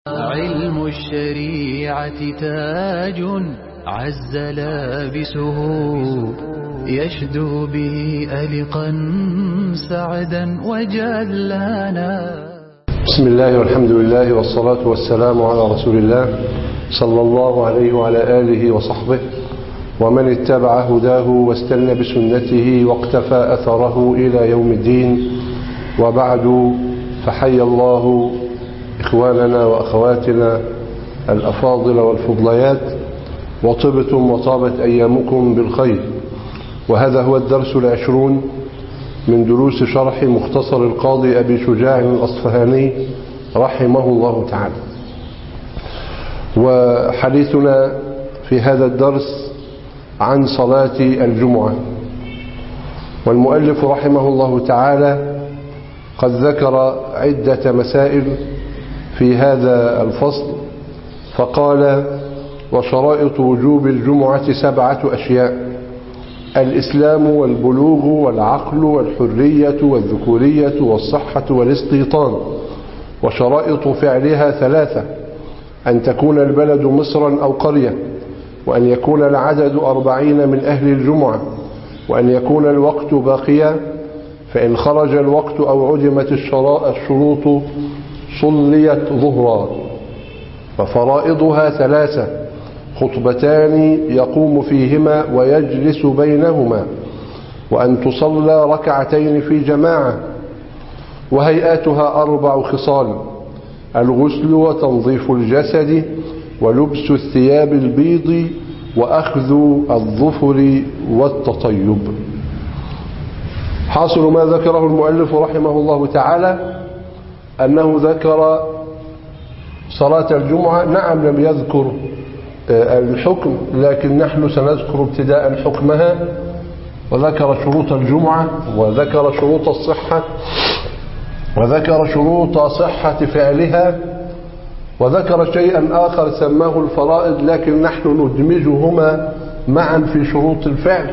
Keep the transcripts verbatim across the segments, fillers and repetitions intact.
علم الشريعة تاج عز لابسه يشدو به ألقا سعدا وجلانا. بسم الله والحمد لله والصلاة والسلام على رسول الله صلى الله عليه وعلى آله وصحبه ومن اتبع هداه واستنى بسنته واقتفى أثره إلى يوم الدين. وبعد، فحي الله إخواننا وأخواتنا الأفاضل والفضليات، وطبتم وطابت أيامكم بالخير. وهذا هو الدرس العشرون من دروس شرح مختصر القاضي أبي شجاع الأصفهاني رحمه الله تعالى. وحديثنا في هذا الدرس عن صلاة الجمعة. والمؤلف رحمه الله تعالى قد ذكر عدة مسائل في هذا الفصل، فقال: وشرائط وجوب الجمعة سبعة أشياء: الإسلام والبلوغ والعقل والحرية والذكورية والصحة والاستيطان. وشرائط فعلها ثلاثة: أن تكون البلد مصرا أو قرية، وأن يكون العدد أربعين من أهل الجمعة، وأن يكون الوقت باقيا، فإن خرج الوقت أو عدمت الشروط صليت ظهرا. ففرائضها ثلاثة: خطبتان يقوم فيهما ويجلس بينهما، وأن تصلى ركعتين في جماعة. وهيئاتها أربع خصال: الغسل وتنظيف الجسد، ولبس الثياب البيض، وأخذ الظفر والتطيب. حاصل ما ذكره المؤلف رحمه الله تعالى أنه ذكر صلاة الجمعة. نعم، لم يذكر الحكم، لكن نحن سنذكر ابتداء حكمها، وذكر شروط الجمعة، وذكر شروط الصحة، وذكر شروط صحة فعلها، وذكر شيئا آخر سماه الفرائض، لكن نحن ندمجهما معا في شروط الفعل.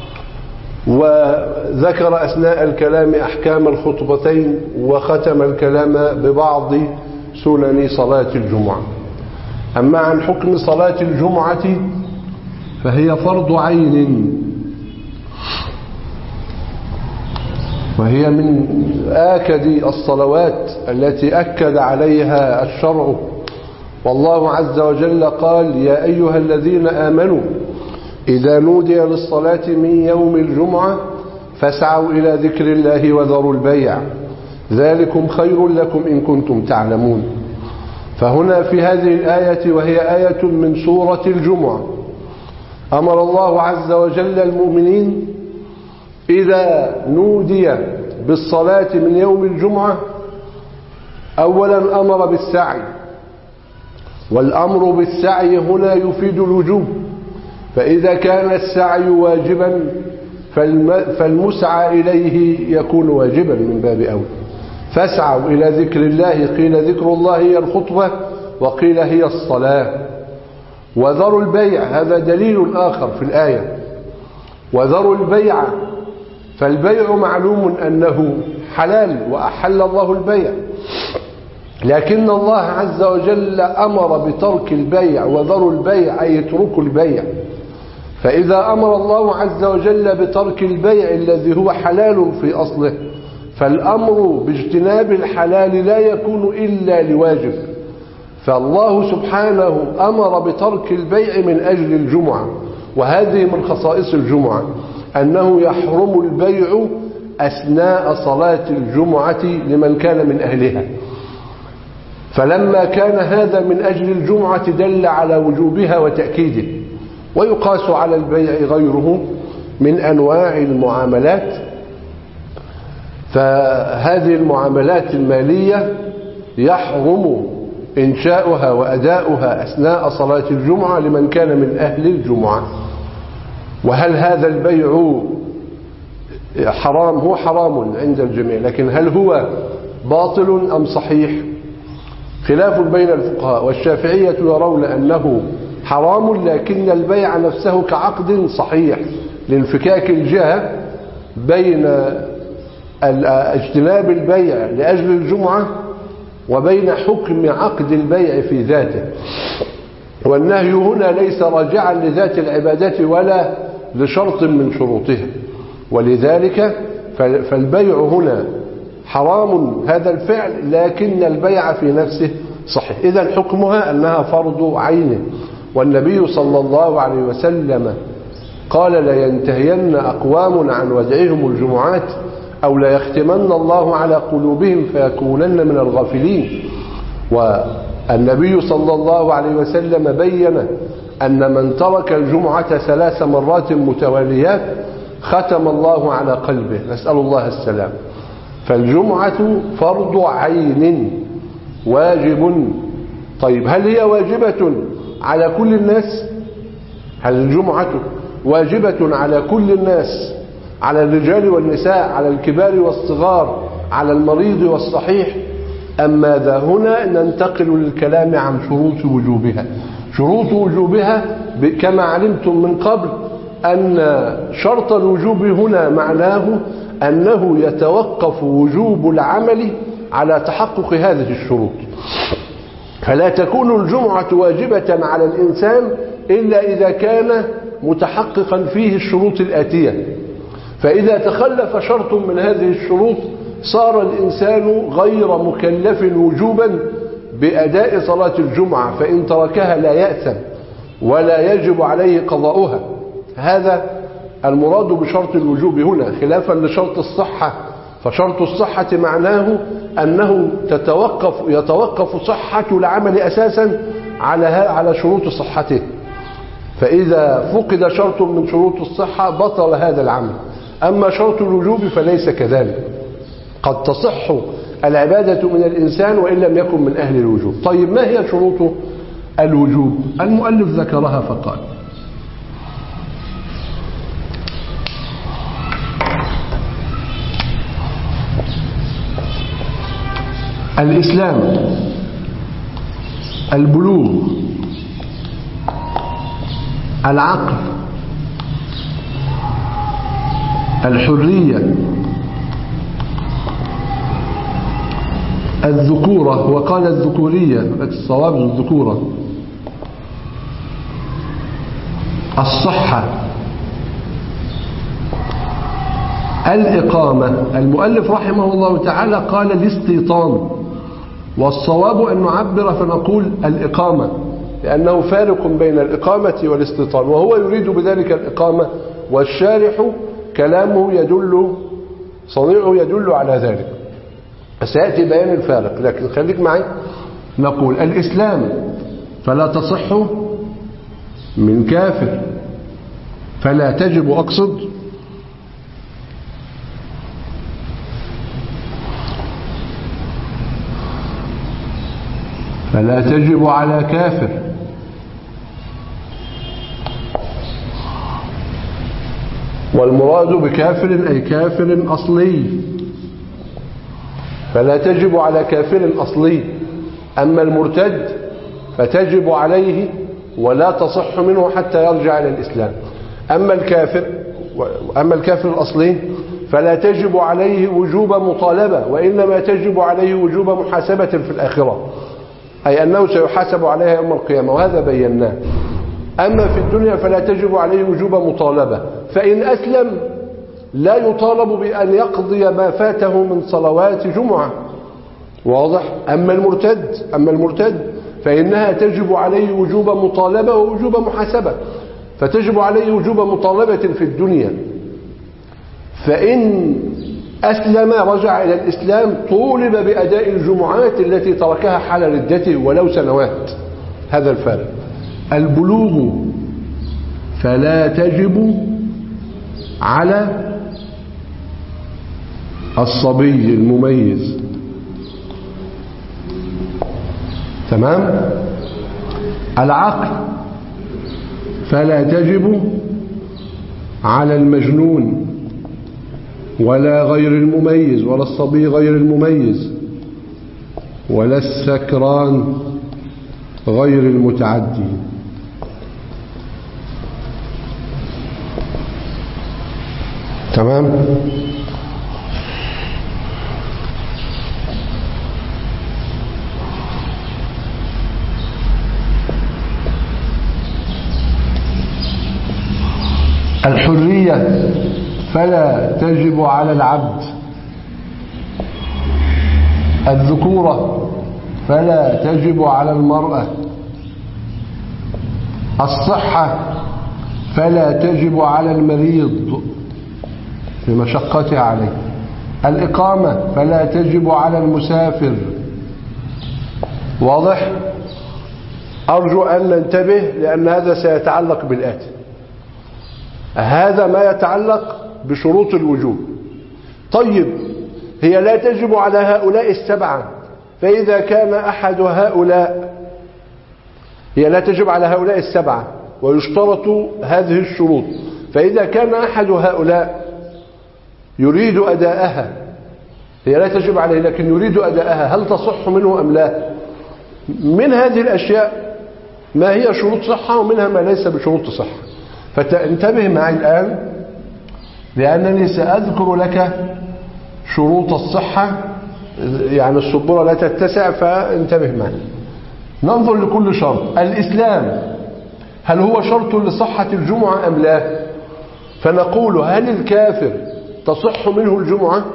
وذكر أثناء الكلام أحكام الخطبتين، وختم الكلام ببعض سنن صلاة الجمعة. أما عن حكم صلاة الجمعة فهي فرض عين، وهي من آكد الصلوات التي أكد عليها الشرع. والله عز وجل قال: يا أيها الذين آمنوا إذا نودي للصلاة من يوم الجمعة فاسعوا إلى ذكر الله وذروا البيع ذلكم خير لكم إن كنتم تعلمون. فهنا في هذه الآية، وهي آية من سورة الجمعة، أمر الله عز وجل المؤمنين إذا نودي بالصلاة من يوم الجمعة أولا أمر بالسعي، والأمر بالسعي هنا يفيد الوجوب. فإذا كان السعي واجبا فالمسعى إليه يكون واجبا من باب أولى. فاسعوا إلى ذكر الله، قيل ذكر الله هي الخطبة، وقيل هي الصلاة. وذروا البيع، هذا دليل آخر في الآية. وذروا البيع، فالبيع معلوم أنه حلال، وأحل الله البيع، لكن الله عز وجل أمر بترك البيع. وذروا البيع أي اتركوا البيع. فإذا أمر الله عز وجل بترك البيع الذي هو حلال في أصله، فالأمر باجتناب الحلال لا يكون إلا لواجب. فالله سبحانه أمر بترك البيع من أجل الجمعة، وهذه من خصائص الجمعة أنه يحرم البيع أثناء صلاة الجمعة لمن كان من أهلها. فلما كان هذا من أجل الجمعة دل على وجوبها وتأكيده. ويقاس على البيع غيره من أنواع المعاملات. فهذه المعاملات المالية يحرم إنشاؤها وأداؤها أثناء صلاة الجمعة لمن كان من أهل الجمعة. وهل هذا البيع حرام؟ هو حرام عند الجميع، لكن هل هو باطل أم صحيح؟ خلاف بين الفقهاء. والشافعية يرون أنه حرام، لكن البيع نفسه كعقد صحيح لانفكاك الجهة بين اجتناب البيع لأجل الجمعة وبين حكم عقد البيع في ذاته. والنهي هنا ليس راجعا لذات العبادة ولا لشرط من شروطها، ولذلك فالبيع هنا حرام هذا الفعل، لكن البيع في نفسه صحيح. إذن حكمها أنها فرض عين. والنبي صلى الله عليه وسلم قال: لينتهين أقوام عن ودعهم الجمعات أو ليختمن الله على قلوبهم فيكونن من الغافلين. والنبي صلى الله عليه وسلم بين أن من ترك الجمعة ثلاث مرات متواليات ختم الله على قلبه، نسأل الله السلام. فالجمعة فرض عين واجب. طيب هل هي واجبة على كل الناس؟ هل الجمعة واجبة على كل الناس، على الرجال والنساء، على الكبار والصغار، على المريض والصحيح، أم ماذا؟ هنا ننتقل للكلام عن شروط وجوبها. شروط وجوبها كما علمتم من قبل أن شرط الوجوب هنا معناه أنه يتوقف وجوب العمل على تحقق هذه الشروط، فلا تكون الجمعة واجبة على الإنسان إلا إذا كان متحققا فيه الشروط الآتية. فإذا تخلف شرط من هذه الشروط صار الإنسان غير مكلف وجوبا بأداء صلاة الجمعة، فإن تركها لا يأثم ولا يجب عليه قضاؤها. هذا المراد بشرط الوجوب هنا، خلافا لشرط الصحة. فشرط الصحة معناه أنه تتوقف يتوقف صحة العمل أساسا على على شروط صحته، فإذا فقد شرط من شروط الصحة بطل هذا العمل. أما شرط الوجوب فليس كذلك، قد تصح العبادة من الإنسان وإن لم يكن من أهل الوجوب. طيب ما هي شروط الوجوب؟ المؤلف ذكرها فقال: الإسلام، البلوغ، العقل، الحرية، الذكورة، وقال الذكورية الصواب الذكورة، الصحة، الإقامة. المؤلف رحمه الله تعالى قال الاستيطان، والصواب أن نعبر فنقول الإقامة، لأنه فارق بين الإقامة والاستيطان، وهو يريد بذلك الإقامة، والشارح كلامه يدل صنيعه يدل على ذلك، سيأتي بيان الفارق. لكن خليك معي، نقول الإسلام فلا تصح من كافر، فلا تجب أقصد فلا تجب على كافر، والمراد بكافر أي كافر أصلي، فلا تجب على كافر أصلي. أما المرتد فتجب عليه ولا تصح منه حتى يرجع إلى الإسلام. أما الكافر أما الكافر الأصلي فلا تجب عليه وجوب مطالبة، وإنما تجب عليه وجوب محاسبة في الآخرة، أي أنه سيحاسب عليها يوم القيامة، وهذا بيناه. أما في الدنيا فلا تجب عليه وجوب مطالبة، فإن أسلم لا يطالب بأن يقضي ما فاته من صلوات جمعة، واضح؟ أما المرتد أما المرتد فإنها تجب عليه وجوب مطالبة ووجوب محاسبة، فتجب عليه وجوب مطالبة في الدنيا، فإن أسلم رجع إلى الإسلام طولب بأداء الجمعات التي تركها حال ردته ولو سنوات. هذا الفارق. البلوغ فلا تجب على الصبي المميز، تمام؟ العقل فلا تجب على المجنون ولا غير المميز، ولا الصبي غير المميز، ولا السكران غير المتعدي. تمام؟ الحرية فلا تجب على العبد، الذكورة فلا تجب على المرأة، الصحة فلا تجب على المريض لمشقتها عليه، الإقامة فلا تجب على المسافر. واضح؟ أرجو أن ننتبه لأن هذا سيتعلق بالآتي. هذا ما يتعلق بشروط الوجوب. طيب هي لا تجب على هؤلاء السبعة، فإذا كان أحد هؤلاء هي لا تجب على هؤلاء السبعة ويشترط هذه الشروط، فإذا كان أحد هؤلاء يريد أداءها، هي لا تجب عليه لكن يريد أداءها، هل تصح منه أم لا؟ من هذه الأشياء ما هي شروط صحة ومنها ما ليس بشروط صحة. فتنتبه معي الآن لأنني سأذكر لك شروط الصحة، يعني السبورة لا تتسع فانتبه معي. ننظر لكل شرط. الإسلام هل هو شرط لصحة الجمعة أم لا؟ فنقول هل الكافر تصح منه الجمعة؟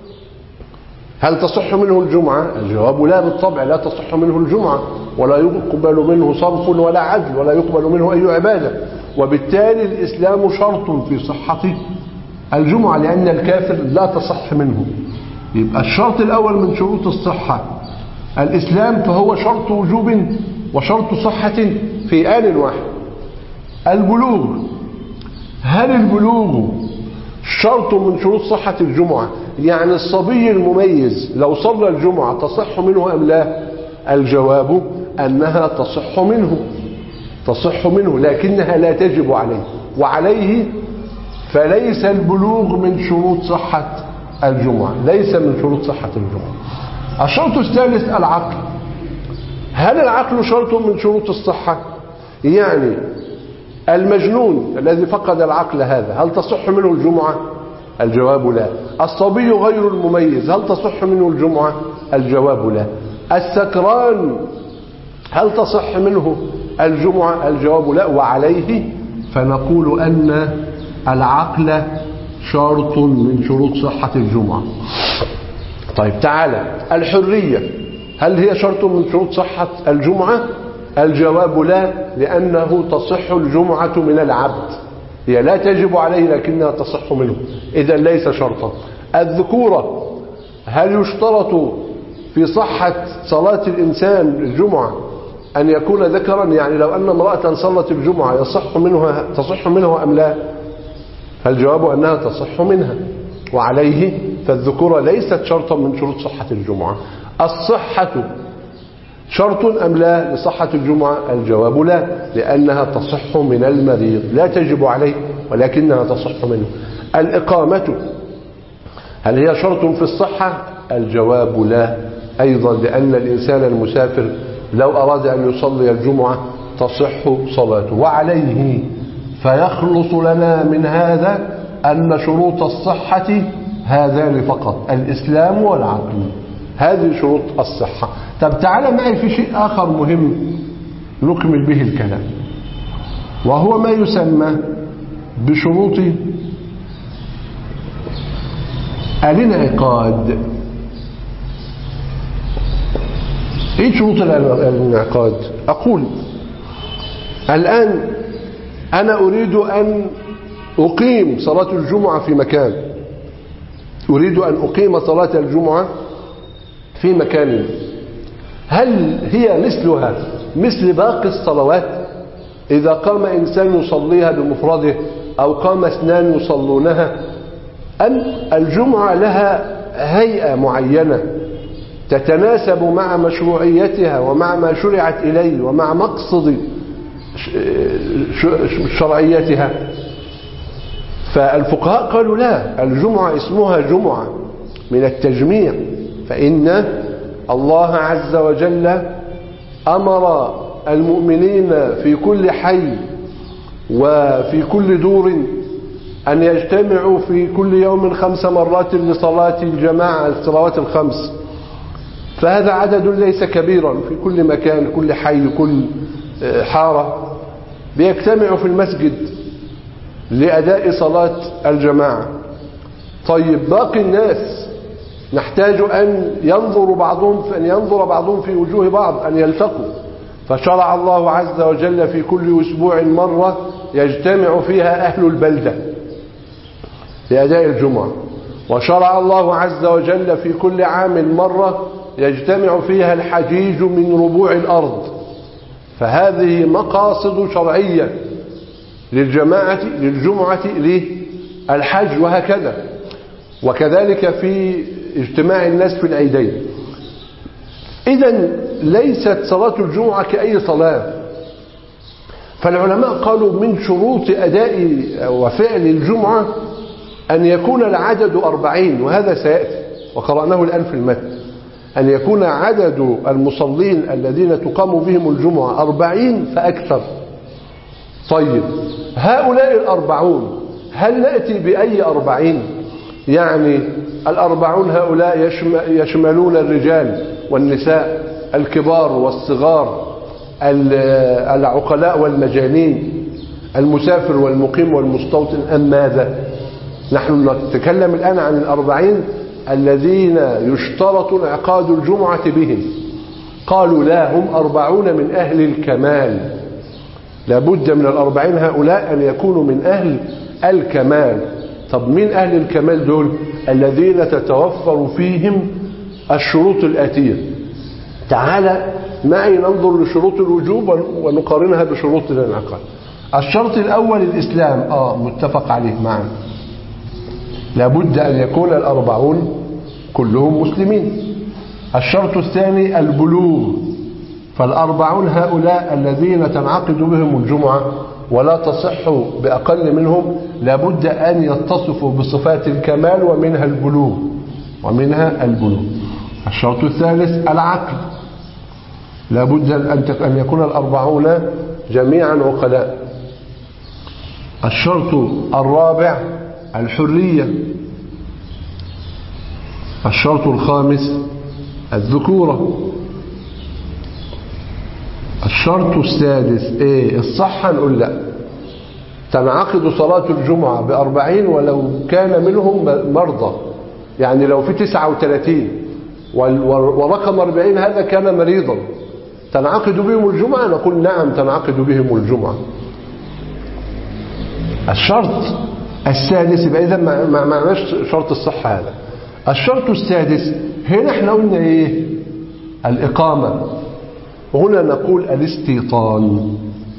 هل تصح منه الجمعة؟ الجواب لا بالطبع، لا تصح منه الجمعة ولا يقبل منه صرف ولا عدل ولا يقبل منه أي عبادة، وبالتالي الإسلام شرط في صحة الجمعة لأن الكافر لا تصح منه. يبقى الشرط الأول من شروط الصحة الإسلام، فهو شرط وجوب وشرط صحة في آن واحد. البلوغ، هل البلوغ شرط من شروط صحة الجمعة؟ يعني الصبي المميز لو صلى الجمعة تصح منه أم لا؟ الجواب أنها تصح منه تصح منه لكنها لا تجب عليه، وعليه فليس البلوغ من شروط صحة الجمعة، ليس من شروط صحة الجمعة. الشرط الثالث العقل، هل العقل شرط من شروط الصحة؟ يعني المجنون الذي فقد العقل هذا هل تصح منه الجمعة؟ الجواب لا. الصبي غير المميز هل تصح منه الجمعة؟ الجواب لا. السكران هل تصح منه الجمعة؟ الجواب لا. وعليه فنقول أن العقل شرط من شروط صحة الجمعة. طيب تعالى، الحرية هل هي شرط من شروط صحة الجمعة؟ الجواب لا، لأنه تصح الجمعة من العبد، هي لا تجب عليه لكنها تصح منه، إذا ليس شرطا. الذكورة هل يشترط في صحة صلاة الإنسان الجمعة أن يكون ذكرا؟ يعني لو أن امرأة صلت الجمعة يصح منها تصح منها أم لا؟ فالجواب أنها تصح منها، وعليه فالذكورة ليست شرطا من شروط صحة الجمعة. الصحة شرط أم لا لصحة الجمعة؟ الجواب لا، لأنها تصح من المريض، لا تجب عليه ولكنها تصح منه. الإقامة هل هي شرط في الصحة؟ الجواب لا أيضا، لأن الإنسان المسافر لو أراد أن يصلي الجمعة تصح صلاته. وعليه فيخلص لنا من هذا أن شروط الصحة هذان فقط، الإسلام والعقل، هذه شروط الصحة. طب تعال معي في شيء آخر مهم نكمل به الكلام، وهو ما يسمى بشروط الانعقاد. ايه شروط الانعقاد؟ أقول الآن أنا أريد أن أقيم صلاة الجمعة في مكان، أريد أن أقيم صلاة الجمعة في مكان، هل هي مثلها مثل باقي الصلوات؟ إذا قام إنسان يصليها بمفرده أو قام اثنان يصلونها، أم الجمعة لها هيئة معينة تتناسب مع مشروعيتها ومع ما شرعت إليه ومع مقصد شرعيتها؟ فالفقهاء قالوا لا، الجمعة اسمها جمعة من التجميع، فإن الله عز وجل أمر المؤمنين في كل حي وفي كل دور أن يجتمعوا في كل يوم خمس مرات لصلاة الجماعة، الصلوات الخمس، فهذا عدد ليس كبيرا، في كل مكان كل حي كل حارة بيجتمعوا في المسجد لأداء صلاة الجماعة. طيب باقي الناس نحتاج أن ينظر بعضهم أن ينظر بعضهم في وجوه بعض، أن يلتقوا، فشرع الله عز وجل في كل أسبوع مرة يجتمع فيها أهل البلدة لأداء الجمعة، وشرع الله عز وجل في كل عام مرة يجتمع فيها الحجيج من ربوع الأرض. فهذه مقاصد شرعية للجماعة للجمعة للحج، وهكذا وكذلك في اجتماع الناس في العيدين. إذن ليست صلاة الجمعة كأي صلاة. فالعلماء قالوا من شروط أداء وفعل الجمعة أن يكون العدد أربعين، وهذا سيأتي وقرأناه الآن في المتن، أن يكون عدد المصلين الذين تقام بهم الجمعة أربعين فأكثر. طيب هؤلاء الأربعون هل نأتي بأي أربعين؟ يعني الأربعون هؤلاء يشملون الرجال والنساء، الكبار والصغار، العقلاء والمجانين، المسافر والمقيم والمستوطن، أم ماذا؟ نحن نتكلم الآن عن الأربعين الذين يشترط انعقاد الجمعة بهم. قالوا لا، هم أربعون من أهل الكمال، لابد من الأربعين هؤلاء أن يكونوا من أهل الكمال. طب مين أهل الكمال دول؟ الذين تتوفر فيهم الشروط الآتية. تعالى معي ننظر لشروط الوجوب ونقارنها بشروط الانعقاد. الشرط الأول الإسلام، آه متفق عليه معا، لابد أن يكون الأربعون كلهم مسلمين. الشرط الثاني البلوغ، فالأربعون هؤلاء الذين تنعقد بهم الجمعة ولا تصح بأقل منهم لابد أن يتصفوا بصفات الكمال ومنها البلوغ ومنها البلوغ. الشرط الثالث العقل، لابد أن يكون الأربعون جميعا عقلاء. الشرط الرابع الحرية. الشرط الخامس الذكورة. الشرط السادس ايه؟ الصحة. نقول لا، تنعقد صلاة الجمعة بأربعين ولو كان منهم مرضى، يعني لو في تسعة وثلاثين ورقم أربعين هذا كان مريضا تنعقد بهم الجمعة، نقول نعم تنعقد بهم الجمعة. الشرط السادس يبقى إذا ما معناش شرط الصحة هذا. الشرط السادس هنا احنا قلنا ايه؟ الإقامة. هنا نقول الاستيطان،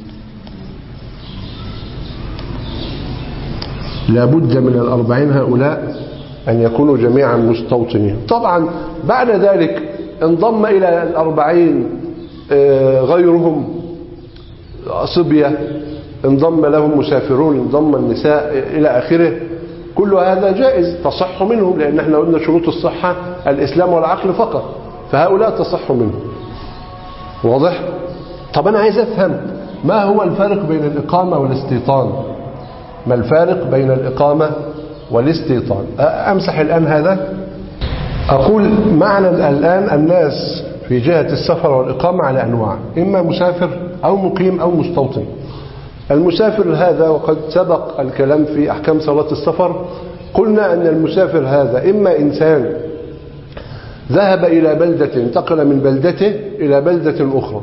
لابد من الأربعين هؤلاء أن يكونوا جميعا مستوطنين. طبعا بعد ذلك انضم إلى الأربعين غيرهم، صبية، انضم لهم مسافرون، انضم النساء إلى آخره. كل هذا جائز تصح منهم، لأن احنا قلنا شروط الصحة الإسلام والعقل فقط، فهؤلاء تصح منهم. واضح؟ طب أنا عايز أفهم ما هو الفارق بين الإقامة والاستيطان؟ ما الفارق بين الإقامة والاستيطان؟ أمسح الآن هذا. أقول معنى الآن الناس في جهة السفر والإقامة على أنواع، إما مسافر أو مقيم أو مستوطن. المسافر هذا وقد سبق الكلام في أحكام صلاة السفر، قلنا أن المسافر هذا إما إنسان ذهب إلى بلدة، انتقل من بلدته إلى بلدة أخرى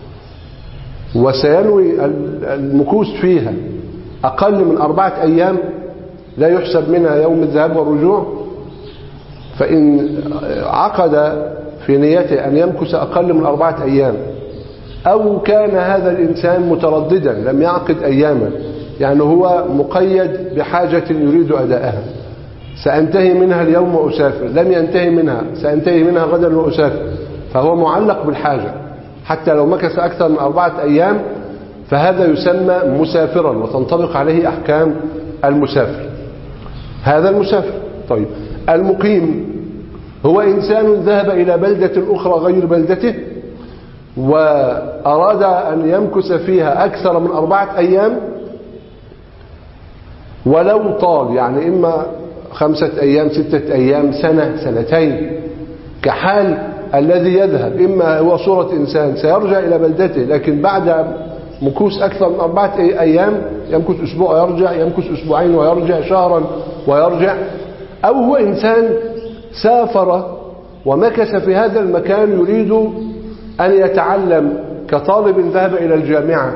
وسينوي المكوث فيها أقل من أربعة أيام لا يحسب منها يوم الذهاب والرجوع، فإن عقد في نيته أن يمكث أقل من أربعة أيام، أو كان هذا الإنسان مترددا لم يعقد أياما، يعني هو مقيد بحاجة يريد أداءها، سأنتهي منها اليوم وأسافر، لم ينتهي منها سأنتهي منها غدا وأسافر، فهو معلق بالحاجة حتى لو مكث أكثر من أربعة أيام، فهذا يسمى مسافرا وتنطبق عليه أحكام المسافر. هذا المسافر. طيب المقيم هو إنسان ذهب إلى بلدة أخرى غير بلدته وأراد أن يمكث فيها أكثر من أربعة أيام ولو طال، يعني إما خمسة أيام، ستة أيام، سنة، سنتين، كحال الذي يذهب، إما هو صورة إنسان سيرجع إلى بلدته لكن بعد مكوس أكثر من أربعة أيام، يمكث أسبوع ويرجع، يمكث أسبوعين ويرجع، شهرا ويرجع. أو هو إنسان سافر ومكث في هذا المكان يريد أن يتعلم كطالب ذهب إلى الجامعة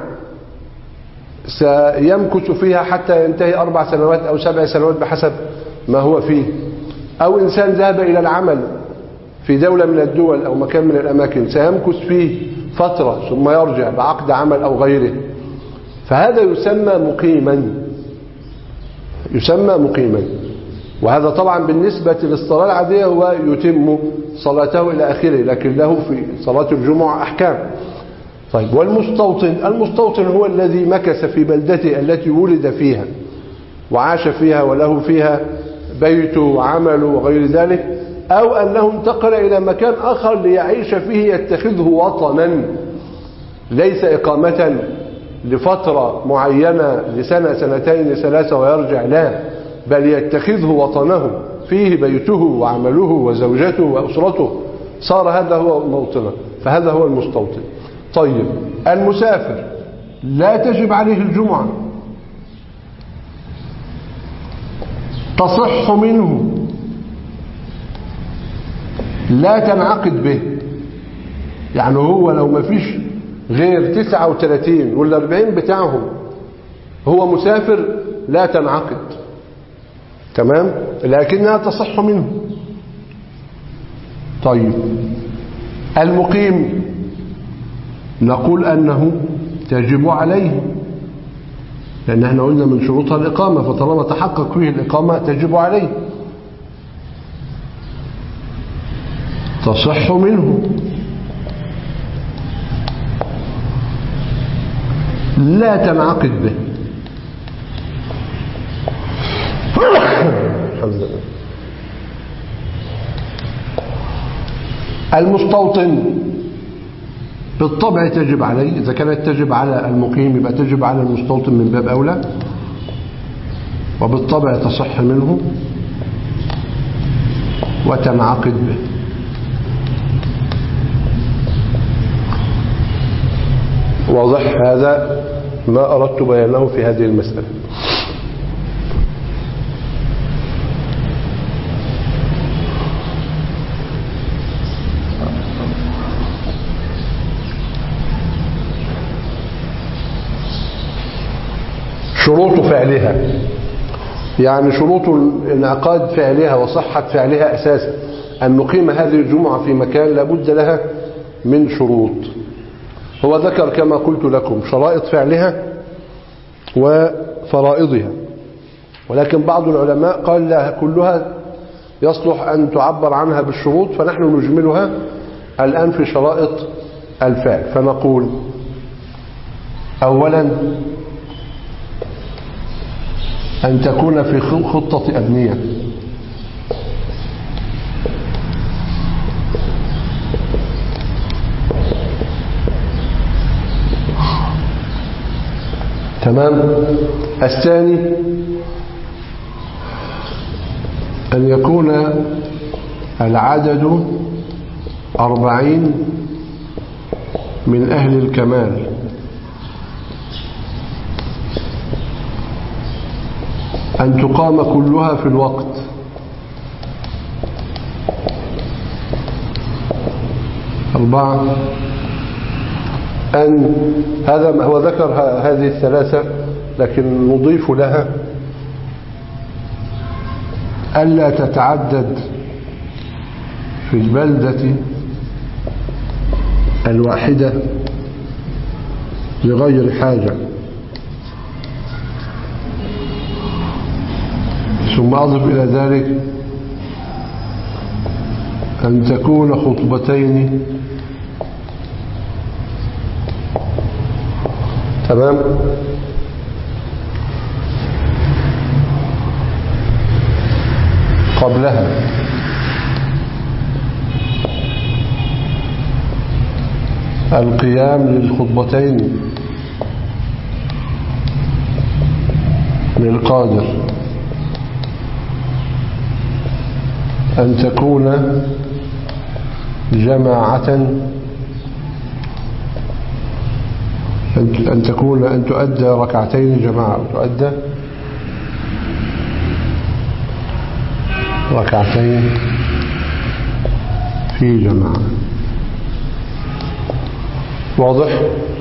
سيمكث فيها حتى ينتهي أربع سنوات أو سبع سنوات بحسب ما هو فيه. أو إنسان ذهب إلى العمل في دولة من الدول أو مكان من الأماكن سيمكث فيه فترة ثم يرجع بعقد عمل أو غيره، فهذا يسمى مقيما، يسمى مقيما. وهذا طبعا بالنسبة للصلاة العادية هو يتم صلاته إلى آخره، لكن له في صلاة الجمعة أحكام. طيب والمستوطن، المستوطن هو الذي مكث في بلدته التي ولد فيها وعاش فيها وله فيها بيته وعمله وغير ذلك، أو أنه انتقل إلى مكان آخر ليعيش فيه يتخذه وطنا، ليس إقامة لفترة معينة لسنة سنتين ثلاثة ويرجع، لا، بل يتخذه وطنه فيه بيته وعمله وزوجته وأسرته، صار هذا هو موطنه، فهذا هو المستوطن. طيب المسافر لا تجب عليه الجمعة، تصح منه لا تنعقد به. يعني هو لو ما فيش غير تسعة وثلاثين ولا أربعين بتاعهم هو مسافر لا تنعقد، تمام، لكنها تصح منه. طيب المقيم نقول أنه تجب عليه، لأن احنا قلنا من شروطها الإقامة، فطالما تحقق فيه الإقامة تجب عليه. تصح منه لا تنعقد به. الحمد لله. المستوطن بالطبع تجب عليه، إذا كانت تجب على المقيم يبقى تجب على المستوطن من باب أولى، وبالطبع تصح منه وتنعقد به. واضح؟ هذا ما أردت بيانه في هذه المسألة. شروط فعلها، يعني شروط انعقاد فعلها وصحة فعلها أساسا أن نقيم هذه الجمعة في مكان لابد لها من شروط. هو ذكر كما قلت لكم شرائط فعلها وفرائضها، ولكن بعض العلماء قال لها كلها يصلح أن تعبر عنها بالشروط، فنحن نجملها الآن في شرائط الفعل. فنقول أولا أن تكون في خطة أبنية، تمام. الثاني أن يكون العدد أربعين من أهل الكمال، أن تقام كلها في الوقت، أربعة أن هذا هو ذكر هذه الثلاثة، لكن نضيف لها ألا تتعدد في البلدة الواحدة لغير حاجة. ثم أضف إلى ذلك أن تكون خطبتين، تمام. قبلها القيام للخطبتين للقادر، أن تكون جماعة أن تكون أن تؤدى ركعتين جماعة أو تؤدى ركعتين في جماعة. واضح؟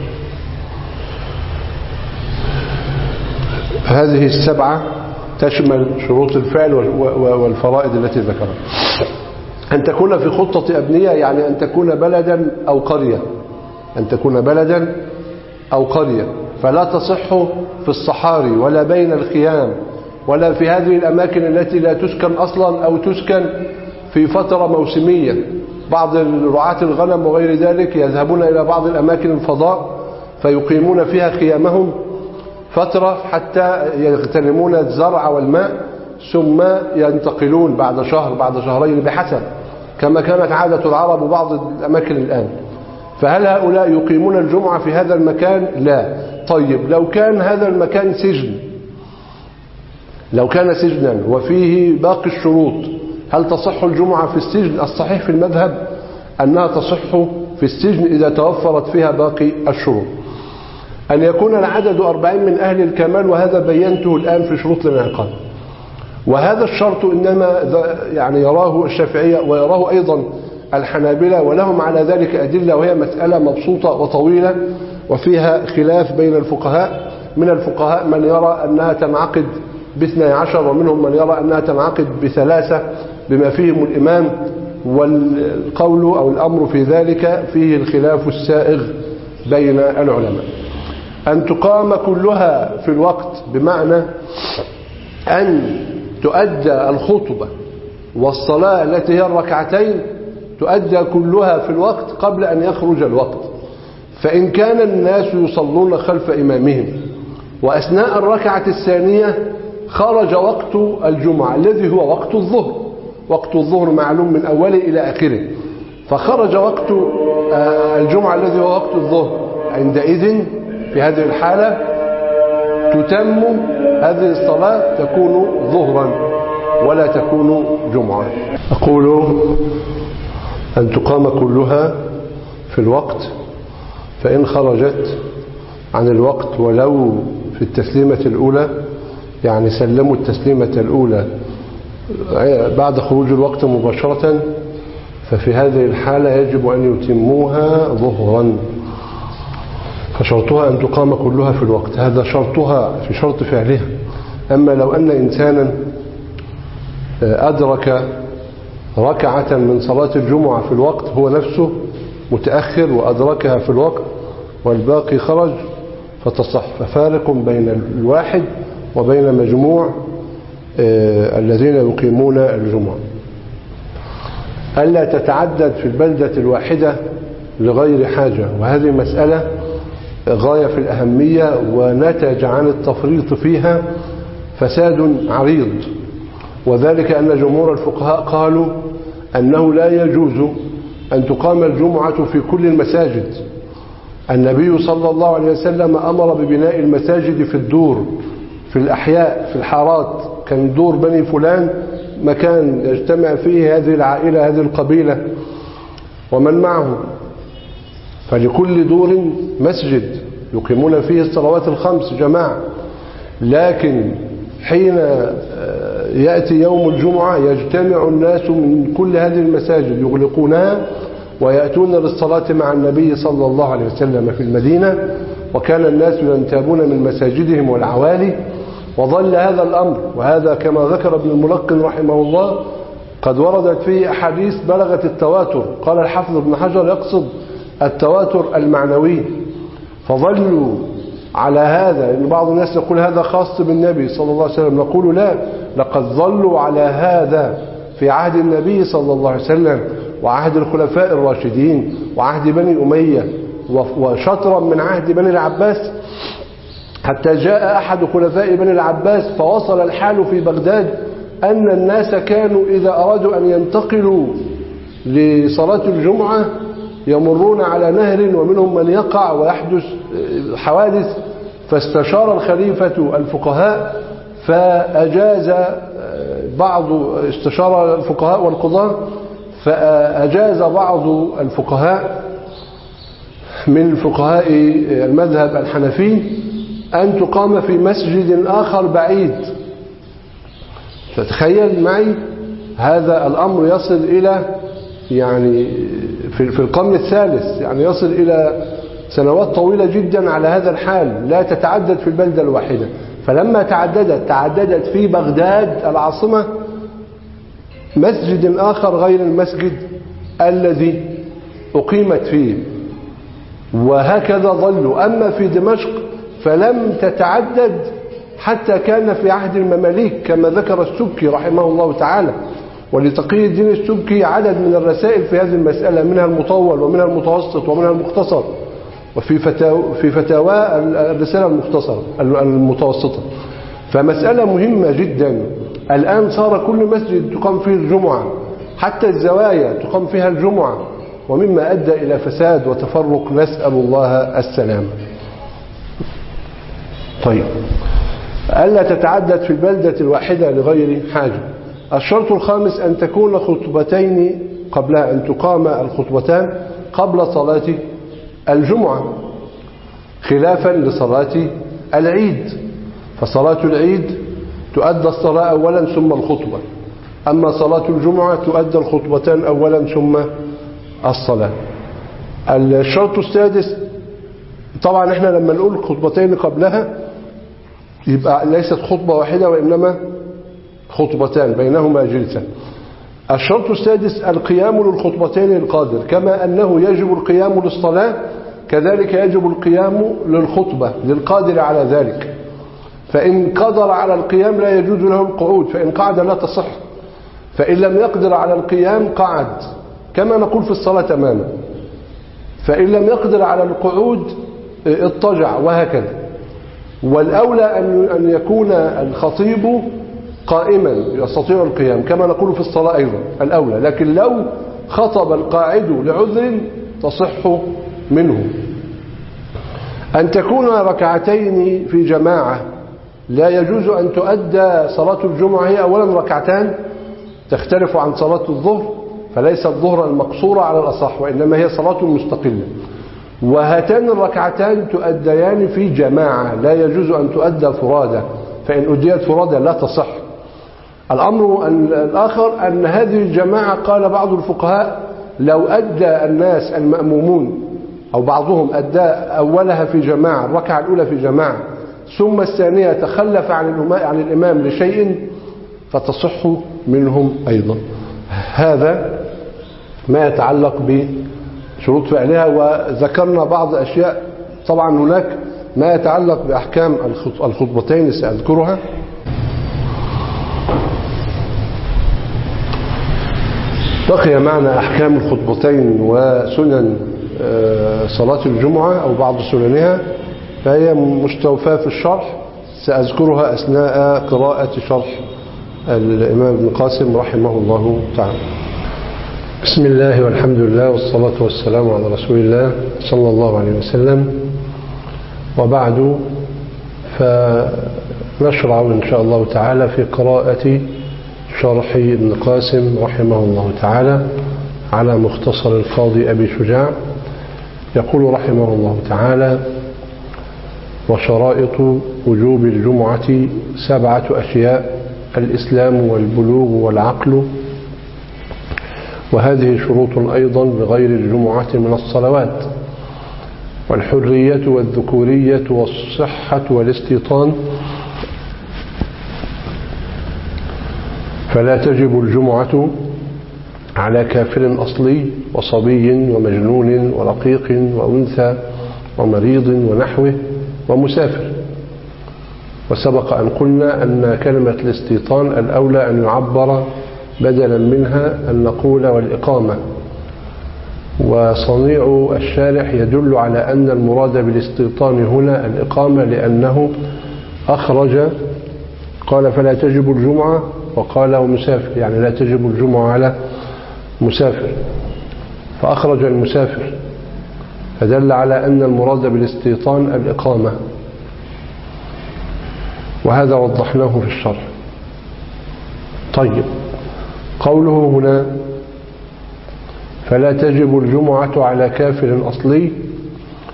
هذه السبعة تشمل شروط الفعل والفرائض التي ذكرها. أن تكون في خطة أبنية يعني أن تكون بلدا أو قرية، أن تكون بلدا أو قرية، فلا تصح في الصحاري ولا بين الخيام ولا في هذه الأماكن التي لا تسكن أصلا أو تسكن في فترة موسمية. بعض رعاة الغنم وغير ذلك يذهبون إلى بعض الأماكن الفضاء فيقيمون فيها خيامهم فترة حتى يغتنمون الزرع والماء، ثم ينتقلون بعد شهر بعد شهرين بحسب، كما كانت عادة العرب وبعض الأماكن الآن. فهل هؤلاء يقيمون الجمعة في هذا المكان؟ لا. طيب لو كان هذا المكان سجن، لو كان سجنا وفيه باقي الشروط، هل تصح الجمعة في السجن؟ الصحيح في المذهب أنها تصح في السجن إذا توفرت فيها باقي الشروط. أن يكون العدد أربعين من أهل الكمال، وهذا بينته الآن في شروط الانعقاد. وهذا الشرط إنما يعني يراه الشافعية ويراه أيضا الحنابلة، ولهم على ذلك أدلة، وهي مسألة مبسوطة وطويلة وفيها خلاف بين الفقهاء. من الفقهاء من يرى أنها تنعقد باثني عشر، ومنهم من يرى أنها تنعقد بثلاثة بما فيهم الإمام، والقول أو الأمر في ذلك فيه الخلاف السائغ بين العلماء. أن تقام كلها في الوقت بمعنى أن تؤدى الخطبة والصلاة التي هي الركعتين تؤدى كلها في الوقت قبل أن يخرج الوقت. فإن كان الناس يصلون خلف إمامهم وأثناء الركعة الثانية خرج وقت الجمعة الذي هو وقت الظهر، وقت الظهر معلوم من أوله إلى آخره، فخرج وقت الجمعة الذي هو وقت الظهر، عندئذ في هذه الحالة تتم هذه الصلاة، تكون ظهرا ولا تكون جمعة. أقول أن تقام كلها في الوقت، فإن خرجت عن الوقت ولو في التسليمة الأولى، يعني سلموا التسليمة الأولى بعد خروج الوقت مباشرة، ففي هذه الحالة يجب أن يتموها ظهرا. فشرطها أن تقام كلها في الوقت، هذا شرطها في شرط فعلها. أما لو أن إنسانا أدرك ركعة من صلاة الجمعة في الوقت، هو نفسه متأخر وأدركها في الوقت والباقي خرج، فتصح. ففارق بين الواحد وبين مجموع الذين يقيمون الجمعة. ألا تتعدد في البلدة الواحدة لغير حاجة، وهذه مسألة غاية في الأهمية، ونتج عن التفريط فيها فساد عريض. وذلك أن جمهور الفقهاء قالوا أنه لا يجوز أن تقام الجمعة في كل المساجد. النبي صلى الله عليه وسلم أمر ببناء المساجد في الدور، في الأحياء، في الحارات. كان دور بني فلان مكان يجتمع فيه هذه العائلة، هذه القبيلة ومن معه، فلكل دور مسجد يقيمون فيه الصلوات الخمس جماعة. لكن حين يأتي يوم الجمعة يجتمع الناس من كل هذه المساجد، يغلقونها ويأتون للصلاة مع النبي صلى الله عليه وسلم في المدينة، وكان الناس ينتابون من مساجدهم والعوالي. وظل هذا الأمر، وهذا كما ذكر ابن الملقن رحمه الله قد وردت فيه أحاديث بلغت التواتر. قال الحافظ ابن حجر يقصد التواتر المعنوي. فظلوا على هذا، إن بعض الناس يقول هذا خاص بالنبي صلى الله عليه وسلم، نقول لا، لقد ظلوا على هذا في عهد النبي صلى الله عليه وسلم وعهد الخلفاء الراشدين وعهد بني أمية وشطرا من عهد بني العباس، حتى جاء أحد خلفاء بني العباس فوصل الحال في بغداد أن الناس كانوا إذا أرادوا أن ينتقلوا لصلاة الجمعة يمرون على نهر ومنهم من يقع ويحدث حوادث. فاستشار الخليفة الفقهاء فأجاز بعض، استشار الفقهاء والقضاة فأجاز بعض الفقهاء من فقهاء المذهب الحنفي أن تقام في مسجد آخر بعيد. فتخيل معي هذا الأمر يصل إلى يعني في في القرن الثالث، يعني يصل إلى سنوات طويلة جدا على هذا الحال، لا تتعدد في البلدة الواحدة. فلما تعددت تعددت في بغداد العاصمة مسجد آخر غير المسجد الذي أقيمت فيه، وهكذا ظلوا. أما في دمشق فلم تتعدد حتى كان في عهد المماليك كما ذكر السبكي رحمه الله تعالى. ولتقي الدين السبكي عدد من الرسائل في هذه المسألة، منها المطول ومنها المتوسط ومنها المختصر، وفي فتاوى في فتاوى الرسالة المختصرة المتوسطة. فمسألة مهمة جدا. الآن صار كل مسجد تقام فيه الجمعة، حتى الزوايا تقام فيها الجمعة، ومما أدى إلى فساد وتفرق، نسأل الله السلامة. طيب، ألا تتعدد في البلدة الواحدة لغير حاجة. الشرط الخامس أن تكون خطبتين قبلها، أن تقام الخطبتان قبل صلاة الجمعة، خلافا لصلاة العيد. فصلاة العيد تؤدى الصلاة أولا ثم الخطبة، أما صلاة الجمعة تؤدى الخطبتان أولا ثم الصلاة. الشرط السادس، طبعا احنا لما نقول خطبتين قبلها يبقى ليست خطبة واحدة وإنما خطبتان بينهما جلسة. الشرط السادس القيام للخطبتين القادر، كما أنه يجب القيام للصلاة كذلك يجب القيام للخطبة للقادر على ذلك. فإن قدر على القيام لا يجوز له القعود، فإن قعد لا تصح. فإن لم يقدر على القيام قعد، كما نقول في الصلاة تماما. فإن لم يقدر على القعود اضطجع، وهكذا. والأولى أن يكون الخطيب قائما يستطيع القيام، كما نقول في الصلاة أيضا الأولى. لكن لو خطب القاعد لعذر تصح منه. أن تكون ركعتين في جماعة، لا يجوز أن تؤدى صلاة الجمعة هي أولا ركعتان، تختلف عن صلاة الظهر، فليست ظهرا المقصورة على الأصح، وإنما هي صلاة مستقلة. وهاتان الركعتان تؤديان في جماعة، لا يجوز أن تؤدى فرادى، فإن أديت فرادى لا تصح. الأمر الآخر أن هذه الجماعة قال بعض الفقهاء لو أدى الناس المأمومون أو بعضهم أدى أولها في جماعة، الركعة الأولى في جماعة، ثم الثانية تخلف عن عن الإمام لشيء فتصح منهم أيضا. هذا ما يتعلق بشروط فعلها. وذكرنا بعض أشياء، طبعا هناك ما يتعلق بأحكام الخطبتين سأذكرها. بقي معنا أحكام الخطبتين وسنن صلاة الجمعة أو بعض سننها، فهي مستوفاة في الشرح، سأذكرها أثناء قراءة شرح الإمام ابن قاسم رحمه الله تعالى. بسم الله والحمد لله والصلاة والسلام على رسول الله صلى الله عليه وسلم. وبعد، فنشرع إن شاء الله تعالى في قراءة شرح ابن قاسم رحمه الله تعالى على مختصر القاضي أبي شجاع. يقول رحمه الله تعالى: وشرائط وجوب الجمعة سبعة أشياء: الإسلام والبلوغ والعقل، وهذه شروط أيضا بغير الجمعة من الصلوات: والحرية والذكورية والصحة والاستيطان، فلا تجب الجمعة على كافر أصلي وصبي ومجنون ورقيق وأنثى ومريض ونحوه ومسافر. وسبق أن قلنا أن كلمة الاستيطان الأولى أن يعبر بدلا منها النقول والإقامة، وصنيع الشارح يدل على أن المراد بالاستيطان هنا الإقامة، لأنه أخرج قال فلا تجب الجمعة وقال ومسافر، يعني لا تجب الجمعة على مسافر، فأخرج المسافر، فدل على أن المراد بالاستيطان الإقامة، وهذا وضحناه في الشرح. طيب، قوله هنا فلا تجب الجمعة على كافر أصلي،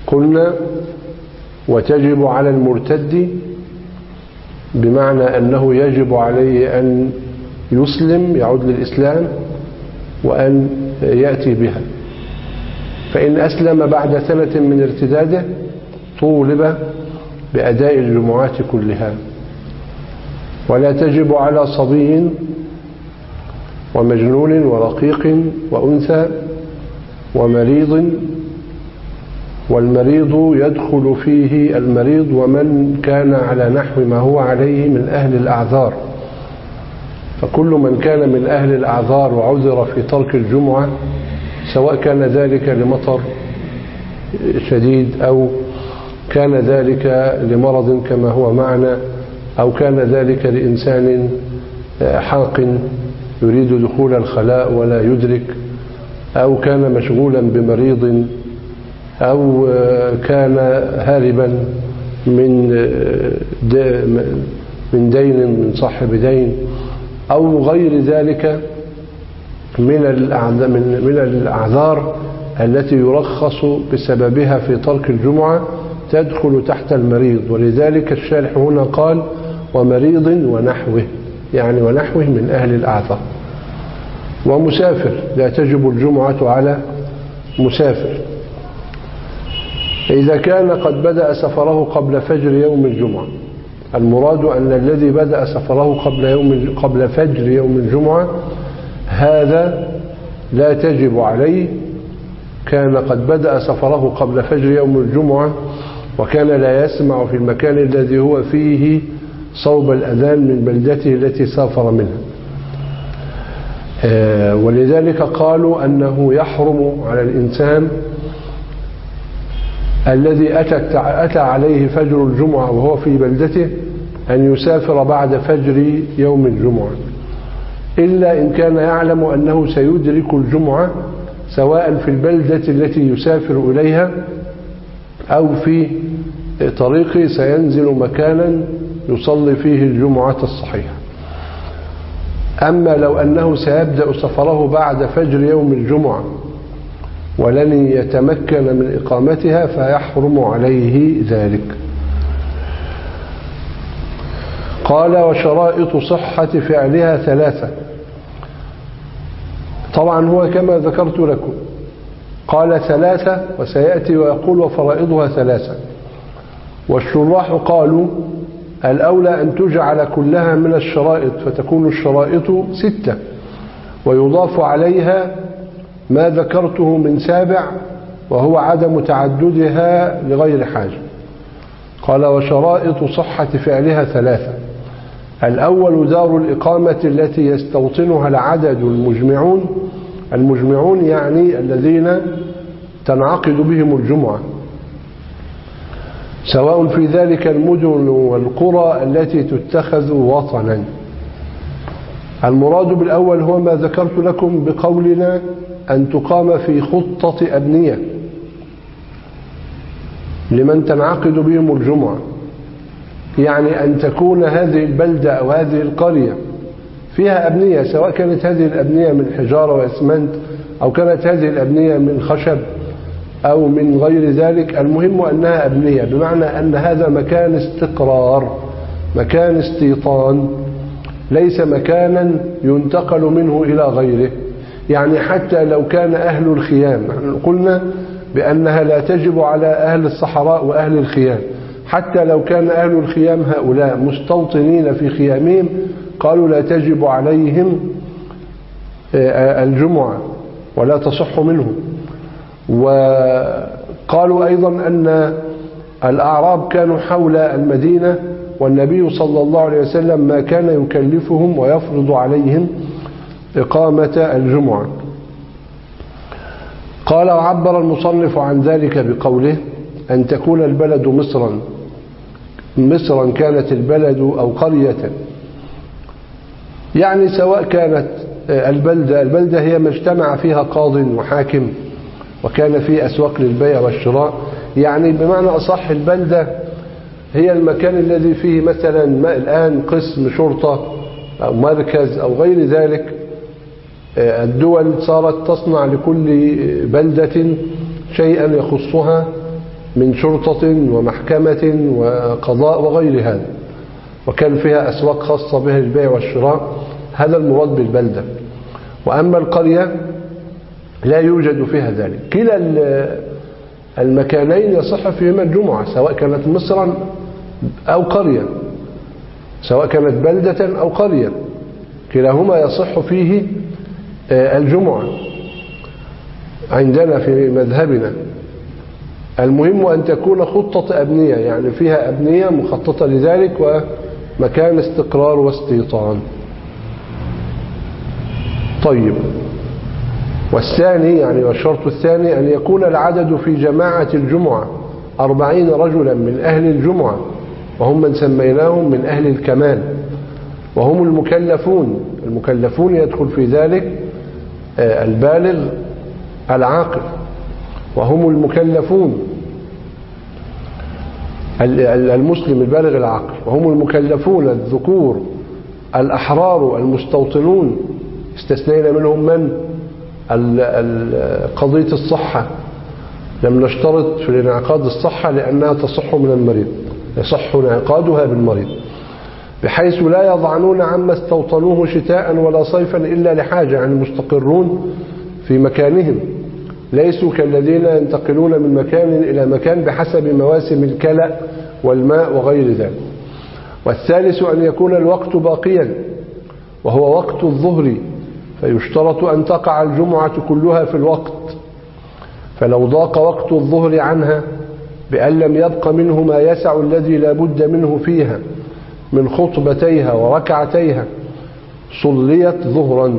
قلنا وتجب على المرتد بمعنى أنه يجب عليه أن يسلم يعود للإسلام وأن يأتي بها، فإن أسلم بعد سنة من ارتداده طولب بأداء الجمعات كلها. ولا تجب على صبي ومجنون ورقيق وأنثى ومريض، والمريض يدخل فيه المريض ومن كان على نحو ما هو عليه من أهل الأعذار، فكل من كان من أهل الأعذار وعذر في ترك الجمعة سواء كان ذلك لمطر شديد أو كان ذلك لمرض كما هو معنا أو كان ذلك لإنسان حاق يريد دخول الخلاء ولا يدرك أو كان مشغولا بمريض أو كان هاربا من من دين من صاحب دين أو غير ذلك من من الأعذار التي يرخص بسببها في ترك الجمعة تدخل تحت المريض. ولذلك الشارح هنا قال ومريض ونحوه، يعني ونحوه من أهل الأعذار. ومسافر لا تجب الجمعة على مسافر إذا كان قد بدأ سفره قبل فجر يوم الجمعة. المراد أن الذي بدأ سفره قبل يوم قبل فجر يوم الجمعة هذا لا تجب عليه، كان قد بدأ سفره قبل فجر يوم الجمعة وكان لا يسمع في المكان الذي هو فيه صوب الأذان من بلدته التي سافر منها، ولذلك قالوا أنه يحرم على الإنسان الذي أتى عليه فجر الجمعة وهو في بلدته أن يسافر بعد فجر يوم الجمعة، إلا إن كان يعلم أنه سيدرك الجمعة سواء في البلدة التي يسافر إليها أو في طريقه سينزل مكانا يصلي فيه الجمعة الصحيحة. أما لو أنه سيبدأ سفره بعد فجر يوم الجمعة ولن يتمكن من إقامتها فيحرم عليه ذلك. قال وشرائط صحة فعلها ثلاثة. طبعا هو كما ذكرت لكم قال ثلاثة وسيأتي ويقول وفرائضها ثلاثة، والشراح قالوا الأولى أن تجعل كلها من الشرائط فتكون الشرائط ستة ويضاف عليها ما ذكرته من سابع وهو عدم تعددها لغير حاجة. قال وشرائط صحة فعلها ثلاثة. الأول دار الإقامة التي يستوطنها العدد المجمعون، المجمعون يعني الذين تنعقد بهم الجمعة، سواء في ذلك المدن والقرى التي تتخذ وطنا. المراد بالأول هو ما ذكرت لكم بقولنا أن تقام في خطة أبنية لمن تنعقد بهم الجمعة، يعني أن تكون هذه البلدة أو هذه القرية فيها أبنية، سواء كانت هذه الأبنية من حجارة وإسمنت أو كانت هذه الأبنية من خشب أو من غير ذلك، المهم أنها أبنية، بمعنى أن هذا مكان استقرار، مكان استيطان، ليس مكانا ينتقل منه إلى غيره. يعني حتى لو كان أهل الخيام، نحن قلنا بأنها لا تجب على أهل الصحراء وأهل الخيام، حتى لو كان أهل الخيام هؤلاء مستوطنين في خيامهم قالوا لا تجب عليهم الجمعة ولا تصح منهم. وقالوا أيضا أن الأعراب كانوا حول المدينة والنبي صلى الله عليه وسلم ما كان يكلفهم ويفرض عليهم إقامة الجمعة. قال وعبر المصنف عن ذلك بقوله أن تكون البلد مصرا، مصرا كانت البلد أو قرية، يعني سواء كانت البلدة البلدة هي ما اجتمع فيها قاض وحاكم وكان فيه أسواق للبيع والشراء، يعني بمعنى أصح البلدة هي المكان الذي فيه مثلا الآن قسم شرطة أو مركز أو غير ذلك. الدول صارت تصنع لكل بلدة شيئا يخصها من شرطة ومحكمة وقضاء وغير هذا، وكان فيها أسواق خاصة بها البيع والشراء. هذا المراد بالبلدة. وأما القرية لا يوجد فيها ذلك. كلا المكانين يصح فيهما الجمعة، سواء كانت مصرا أو قرية، سواء كانت بلدة أو قرية، كلاهما يصح فيه الجمعة عندنا في مذهبنا. المهم أن تكون خطة أبنية، يعني فيها أبنية مخططة لذلك ومكان استقرار واستيطان. طيب، والثاني يعني والشرط الثاني أن يكون العدد في جماعة الجمعة أربعين رجلا من أهل الجمعة، وهم من سميناهم من أهل الكمال، وهم المكلفون. المكلفون يدخل في ذلك البالغ العاقل، وهم المكلفون المسلم البالغ العاقل، وهم المكلفون الذكور الأحرار المستوطنون، استثنينا منهم من قضية الصحة، لم نشترط في الانعقاد الصحة لأنها تصح من المريض، يصح انعقادها بالمريض، بحيث لا يضعنون عما استوطنوه شتاء ولا صيفا إلا لحاجة، يعني مستقرون في مكانهم، ليسوا كالذين ينتقلون من مكان إلى مكان بحسب مواسم الكلأ والماء وغير ذلك. والثالث أن يكون الوقت باقيا، وهو وقت الظهر، فيشترط أن تقع الجمعة كلها في الوقت، فلو ضاق وقت الظهر عنها بأن لم يبق منه ما يسع الذي لا بد منه فيها من خطبتيها وركعتيها صليت ظهرا.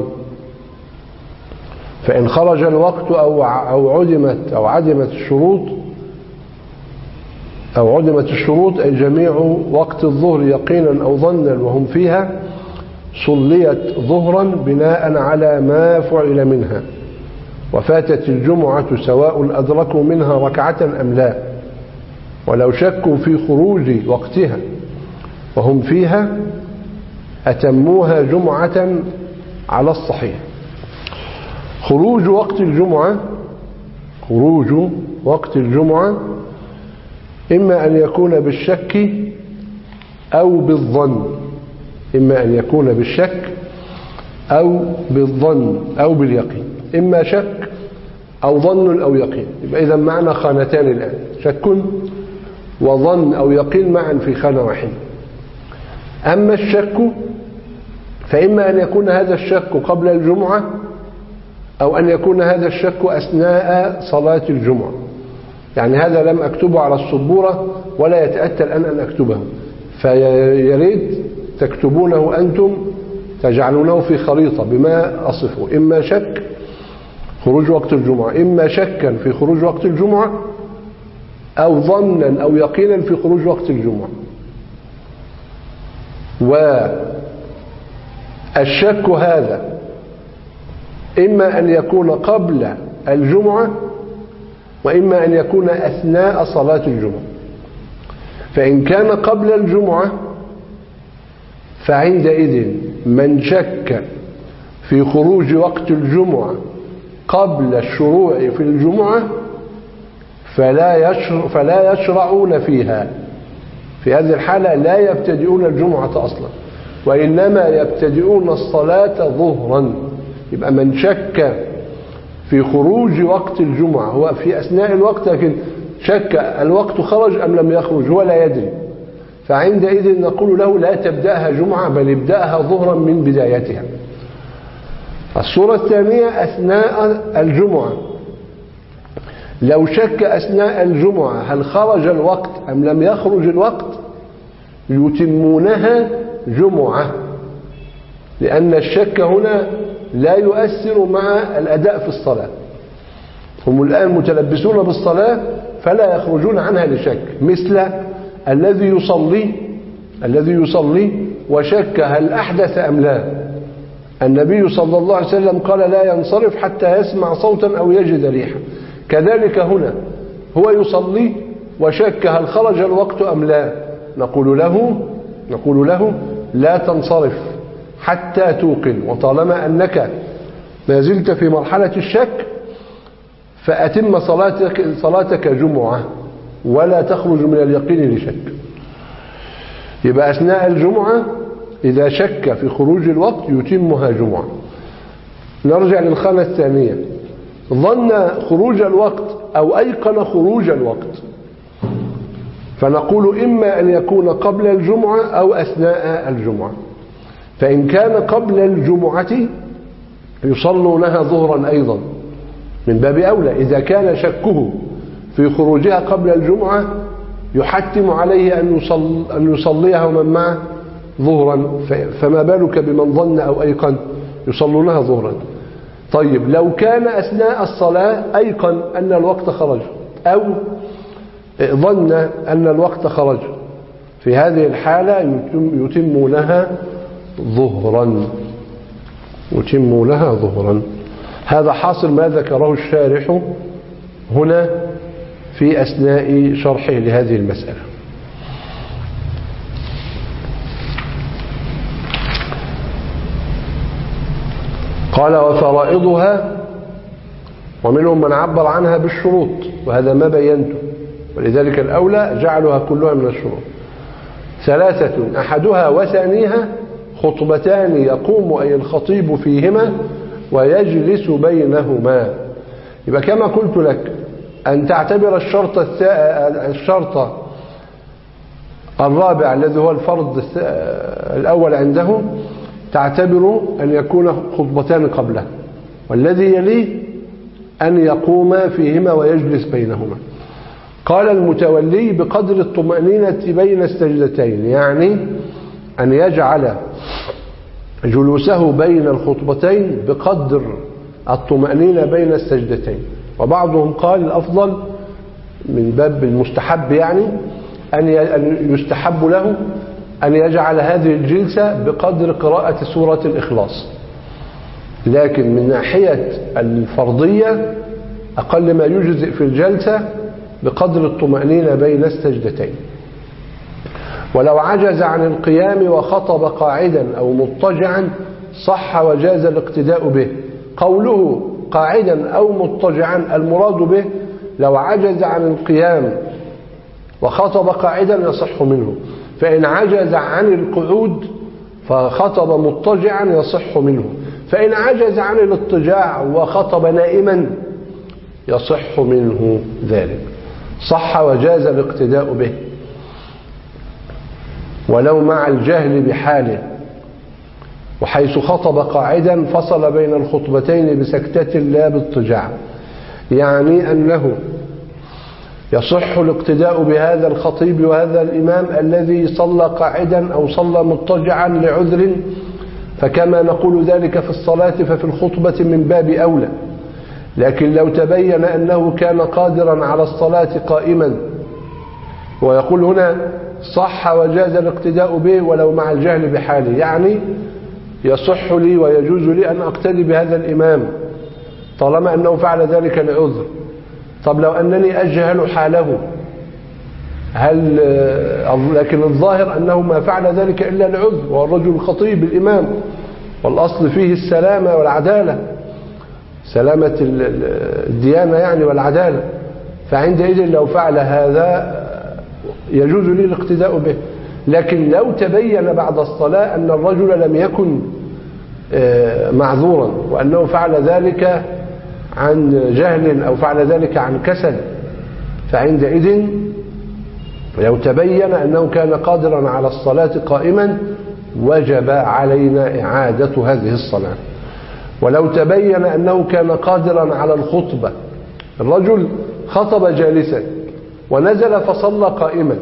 فإن خرج الوقت أو أو عدمت أو عدمت الشروط أو عدمت الشروط أي جميع وقت الظهر يقينا أو ظنا وهم فيها، صليت ظهرا بناء على ما فعل منها، وفاتت الجمعة سواء أدركوا منها ركعة أم لا. ولو شكوا في خروج وقتها وهم فيها أتموها جمعة على الصحيح. خروج وقت الجمعة خروج وقت الجمعة إما أن يكون بالشك أو بالظن، إما أن يكون بالشك أو بالظن أو باليقين، إما شك أو ظن أو يقين. يبقى إذا معنا خانتان الآن، شك وظن أو يقين معا في خانة واحدة. أما الشك فإما أن يكون هذا الشك قبل الجمعة أو أن يكون هذا الشك أثناء صلاة الجمعة، يعني هذا لم أكتبه على السبورة ولا يتأتى الآن أن أكتبه، فيريد تكتبونه أنتم، تجعلونه في خريطة بما أصفه، إما شك خروج وقت الجمعة، إما شكا في خروج وقت الجمعة، أو ظنا أو يقينا في خروج وقت الجمعة. والشك هذا إما أن يكون قبل الجمعة وإما أن يكون أثناء صلاة الجمعة. فإن كان قبل الجمعة فعندئذ من شك في خروج وقت الجمعة قبل الشروع في الجمعة فلا يشرع فلا يشرعون فيها. في هذه الحالة لا يبتدئون الجمعة أصلا، وإنما يبتدئون الصلاة ظهرا. يبقى من شك في خروج وقت الجمعة هو في أثناء الوقت، لكن شك الوقت خرج أم لم يخرج هو لا يدري، فعندئذ نقول له لا تبدأها جمعة بل ابدأها ظهرا من بدايتها. الصورة الثانية أثناء الجمعة، لو شك أثناء الجمعة هل خرج الوقت أم لم يخرج الوقت يتمونها جمعة، لأن الشك هنا لا يؤثر مع الأداء في الصلاة. هم الآن متلبسون بالصلاة فلا يخرجون عنها لشك، مثل الذي يصلي الذي يصلي وشك هل أحدث أم لا. النبي صلى الله عليه وسلم قال لا ينصرف حتى يسمع صوتا أو يجد ريحا. كذلك هنا هو يصلي وشك هل خرج الوقت أم لا، نقول له نقول له لا تنصرف حتى توقن، وطالما أنك ما زلت في مرحلة الشك فأتم صلاتك, صلاتك جمعة ولا تخرج من اليقين لشك. يبقى أثناء الجمعة إذا شك في خروج الوقت يتمها جمعة. نرجع للخانة الثانية، ظن خروج الوقت أو أيقن خروج الوقت، فنقول إما أن يكون قبل الجمعة أو أثناء الجمعة. فإن كان قبل الجمعة يصلونها ظهرا أيضا من باب أولى. إذا كان شكه في خروجها قبل الجمعة يحتم عليه أن يصل أن يصليها ومن معه ظهرا، فما بالك بمن ظن أو أيقن يصلونها ظهرا. طيب لو كان أثناء الصلاة أيقن أن الوقت خرج أو ظن أن الوقت خرج، في هذه الحالة يتم, يتم لها ظهرا يتم لها ظهرا. هذا حاصل ما ذكره الشارح هنا في أثناء شرحه لهذه المسألة. قال وفرائضها، ومنهم من عبر عنها بالشروط وهذا ما بينته، ولذلك الأولى جعلها كلها من الشروط. ثلاثة، أحدها وثانيها خطبتان يقوم أي الخطيب فيهما ويجلس بينهما. يبقى كما قلت لك أن تعتبر الشرط الشرط الرابع الذي هو الفرض الأول عنده، تعتبر أن يكون خطبتان قبله، والذي يليه أن يقوم فيهما ويجلس بينهما. قال المتولي بقدر الطمأنينة بين السجدتين، يعني أن يجعل جلوسه بين الخطبتين بقدر الطمأنينة بين السجدتين. وبعضهم قال الأفضل من باب المستحب، يعني أن يستحب له أن يجعل هذه الجلسة بقدر قراءة سورة الإخلاص، لكن من ناحية الفرضية أقل ما يجزئ في الجلسة بقدر الطمأنينة بين السجدتين. ولو عجز عن القيام وخطب قاعدا أو مضطجعا صح وجاز الاقتداء به. قوله قاعدا أو مضطجعا المراد به لو عجز عن القيام وخطب قاعدا يصح منه، فإن عجز عن القعود فخطب مضطجعا يصح منه، فإن عجز عن الاضطجاع وخطب نائما يصح منه ذلك. صح وجاز الاقتداء به ولو مع الجهل بحاله. وحيث خطب قاعدا فصل بين الخطبتين بسكتة لا باضطجاع، يعني أنه يصح الاقتداء بهذا الخطيب وهذا الإمام الذي صلى قاعدا أو صلى مضطجعا لعذر، فكما نقول ذلك في الصلاة ففي الخطبة من باب أولى. لكن لو تبين أنه كان قادرا على الصلاة قائما، ويقول هنا صح وجاز الاقتداء به ولو مع الجهل بحاله، يعني يصح لي ويجوز لي أن أقتدي بهذا الإمام طالما أنه فعل ذلك لعذر. طب لو أنني أجهل حاله، هل لكن الظاهر أنه ما فعل ذلك إلا لعذر، والرجل الخطيب الإمام والأصل فيه السلامة والعدالة، سلامة الديانة يعني والعدالة، فعندئذ لو فعل هذا يجوز لي الاقتداء به. لكن لو تبين بعد الصلاة أن الرجل لم يكن معذورا وأنه فعل ذلك عن جهل أو فعل ذلك عن كسل، فعندئذ لو تبين أنه كان قادرا على الصلاة قائما وجب علينا إعادة هذه الصلاة. ولو تبين أنه كان قادرا على الخطبة، الرجل خطب جالسا ونزل فصلى قائما،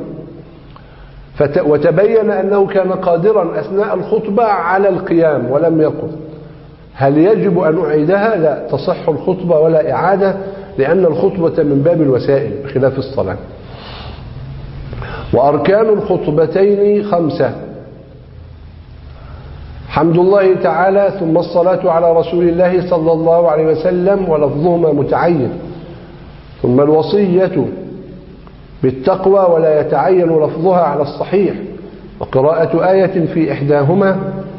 وتبين أنه كان قادرا أثناء الخطبة على القيام ولم يقم، هل يجب أن أعيدها؟ لا، تصح الخطبة ولا إعادة، لأن الخطبة من باب الوسائل بخلاف الصلاة. وأركان الخطبتين خمسة: حمد الله تعالى، ثم الصلاة على رسول الله صلى الله عليه وسلم ولفظهما متعين، ثم الوصية بالتقوى ولا يتعين لفظها على الصحيح، وقراءة آية في إحداهما،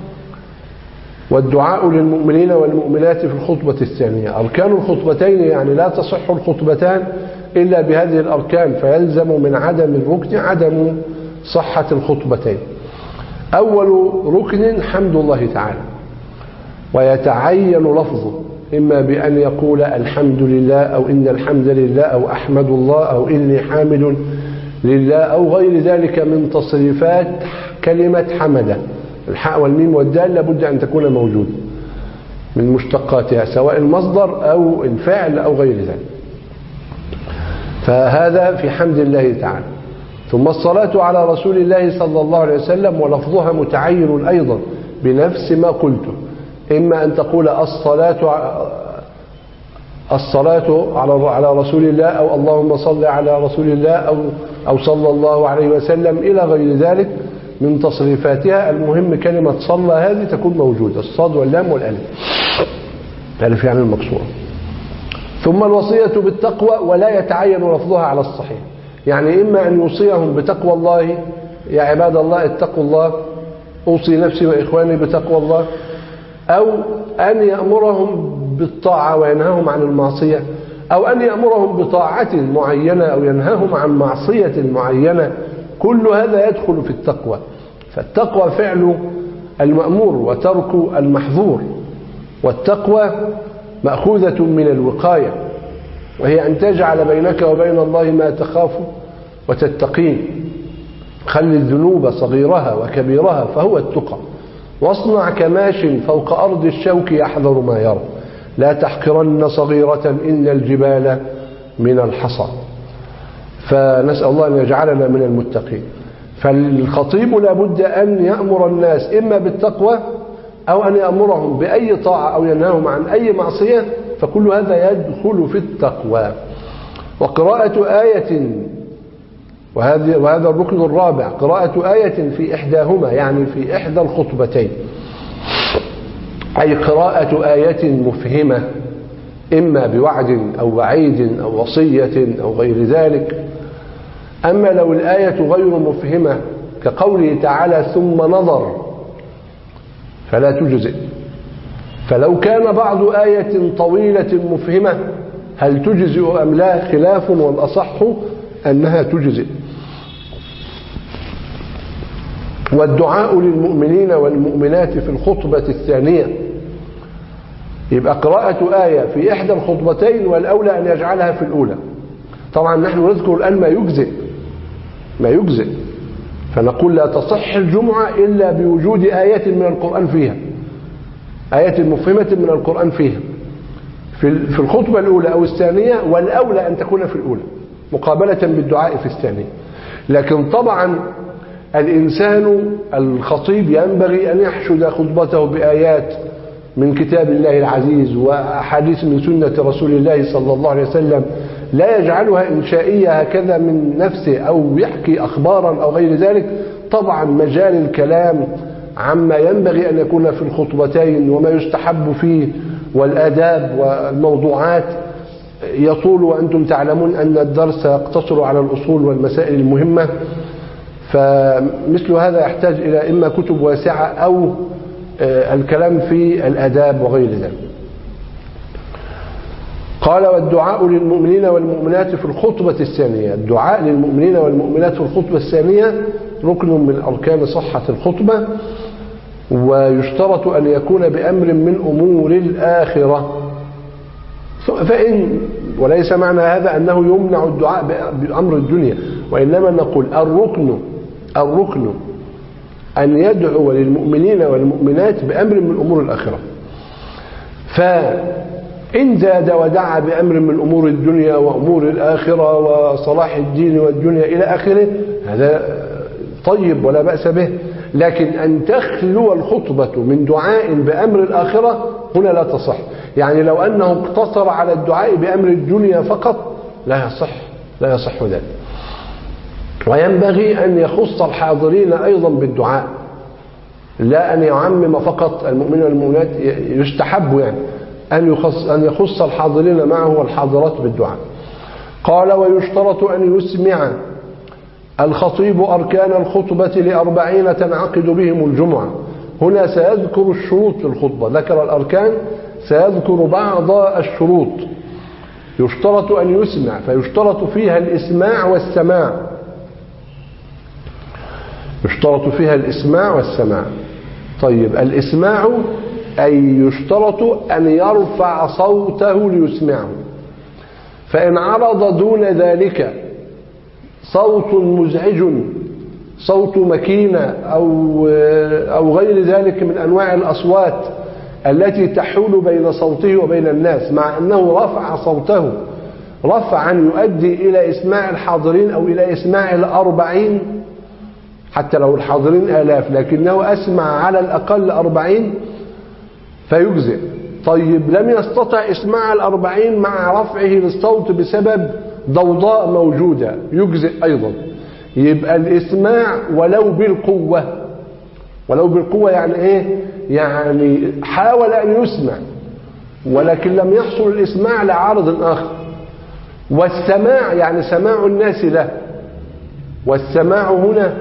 والدعاء للمؤمنين والمؤمنات في الخطبة الثانية. أركان الخطبتين يعني لا تصح الخطبتان إلا بهذه الأركان، فيلزم من عدم الركن عدم صحة الخطبتين. أول ركن حمد الله تعالى، ويتعين لفظه إما بأن يقول الحمد لله أو إن الحمد لله أو أحمد الله أو إني حامد لله أو غير ذلك من تصريفات كلمة حمده. الحاء والميم والدال لابد أن تكون موجودة من مشتقاتها سواء المصدر أو الفعل أو غير ذلك. فهذا في حمد الله تعالى. ثم الصلاة على رسول الله صلى الله عليه وسلم، ولفظها متعين أيضا بنفس ما قلته، إما أن تقول الصلاة الصلاة على رسول الله أو اللهم صل على رسول الله أو أو صلى الله عليه وسلم إلى غير ذلك من تصريفاتها. المهم كلمة صلى هذه تكون موجودة، الصاد واللام والألف، ألف يعني المكسورة. ثم الوصية بالتقوى، ولا يتعين لفظها على الصحيح، يعني إما أن يوصيهم بتقوى الله، يا عباد الله اتقوا الله، أوصي نفسي وإخواني بتقوى الله، أو أن يأمرهم بالطاعة وينهاهم عن المعصية، أو أن يأمرهم بطاعة معينة أو ينهاهم عن معصية معينة. كل هذا يدخل في التقوى. فالتقوى فعل المأمور وترك المحظور، والتقوى مأخوذة من الوقاية، وهي أن تجعل بينك وبين الله ما تخاف وتتقين. خلي الذنوب صغيرها وكبيرها فهو التقى. واصنع كماش فوق أرض الشوك يحذر ما يرى، لا تحقرن صغيرة إن الجبال من الحصى. فنسأل الله أن يجعلنا من المتقين. فالخطيب لابد أن يأمر الناس إما بالتقوى أو أن يأمرهم بأي طاعة أو ينهاهم عن أي معصية، فكل هذا يدخل في التقوى. وقراءة آية، وهذا وهذا الركن الرابع، قراءة آية في إحداهما، يعني في إحدى الخطبتين، أي قراءة آية مفهمة إما بوعد أو وعيد أو وصية أو غير ذلك. أما لو الآية غير مفهمة كقوله تعالى ثم نظر فلا تجزئ. فلو كان بعض آية طويلة مفهمة هل تجزئ أم لا خلاف، والأصح أنها تجزئ. والدعاء للمؤمنين والمؤمنات في الخطبة الثانية، يبقى قراءة آية في إحدى الخطبتين، والأولى أن يجعلها في الأولى. طبعا نحن نذكر الآن ما يجزئ ما يجزئ فنقول لا تصح الجمعة إلا بوجود آية من القرآن فيها، آية مفهمة من القرآن فيها في الخطبة الأولى أو الثانية، والأولى أن تكون في الأولى مقابلة بالدعاء في الثانية. لكن طبعا الإنسان الخطيب ينبغي أن يحشد خطبته بآيات من كتاب الله العزيز وأحاديث من سنة رسول الله صلى الله عليه وسلم، لا يجعلها إنشائية هكذا من نفسه أو يحكي أخبارا أو غير ذلك. طبعا مجال الكلام عما ينبغي أن يكون في الخطبتين وما يستحب فيه والآداب والموضوعات يطول، وأنتم تعلمون أن الدرس يقتصر على الأصول والمسائل المهمة. فمثل هذا يحتاج إلى إما كتب واسعة أو الكلام في الآداب وغير ذلك. قال والدعاء للمؤمنين والمؤمنات في الخطبة الثانية. الدعاء للمؤمنين والمؤمنات في الخطبة الثانية ركن من أركان صحة الخطبة، ويشترط أن يكون بأمر من أمور الآخرة. فإن وليس معنى هذا أنه يمنع الدعاء بأمر الدنيا، وإنما نقول الركن الركن أن يدعو للمؤمنين والمؤمنات بأمر من أمور الآخرة. فإن زاد ودعا بأمر من أمور الدنيا وأمور الآخرة وصلاح الدين والدنيا إلى آخره هذا طيب ولا بأس به، لكن أن تخلو الخطبة من دعاء بأمر الآخرة هنا لا تصح. يعني لو أنه اقتصر على الدعاء بأمر الدنيا فقط لا يصح لا يصح ذلك. وينبغي أن يخص الحاضرين أيضا بالدعاء، لا أن يعمم فقط المؤمنين والمؤمنات. يستحب يعني أن يخص, أن يخص الحاضرين معه والحاضرات بالدعاء. قال ويشترط أن يسمع الخطيب أركان الخطبة لأربعين تنعقد بهم الجمعة. هنا سيذكر الشروط في الخطبة، ذكر الأركان، سيذكر بعض الشروط يشترط أن يسمع، فيشترط فيها الإسماع والسماع، يشترط فيها الإسماع والسماع. طيب الإسماع أي يشترط أن يرفع صوته ليسمعه، فإن عرض دون ذلك صوت مزعج، صوت مكينة أو أو غير ذلك من أنواع الأصوات التي تحول بين صوته وبين الناس، مع أنه رفع صوته رفعا يؤدي إلى إسماع الحاضرين أو إلى إسماع الأربعين، حتى لو الحاضرين آلاف لكنه أسمع على الأقل أربعين فيجزئ. طيب لم يستطع إسماع الأربعين مع رفعه للصوت بسبب ضوضاء موجودة، يجزئ أيضا. يبقى الإسماع ولو بالقوة، ولو بالقوة يعني إيه؟ يعني حاول أن يسمع ولكن لم يحصل الإسماع لعارض آخر. والسماع يعني سماع الناس له، والسماع هنا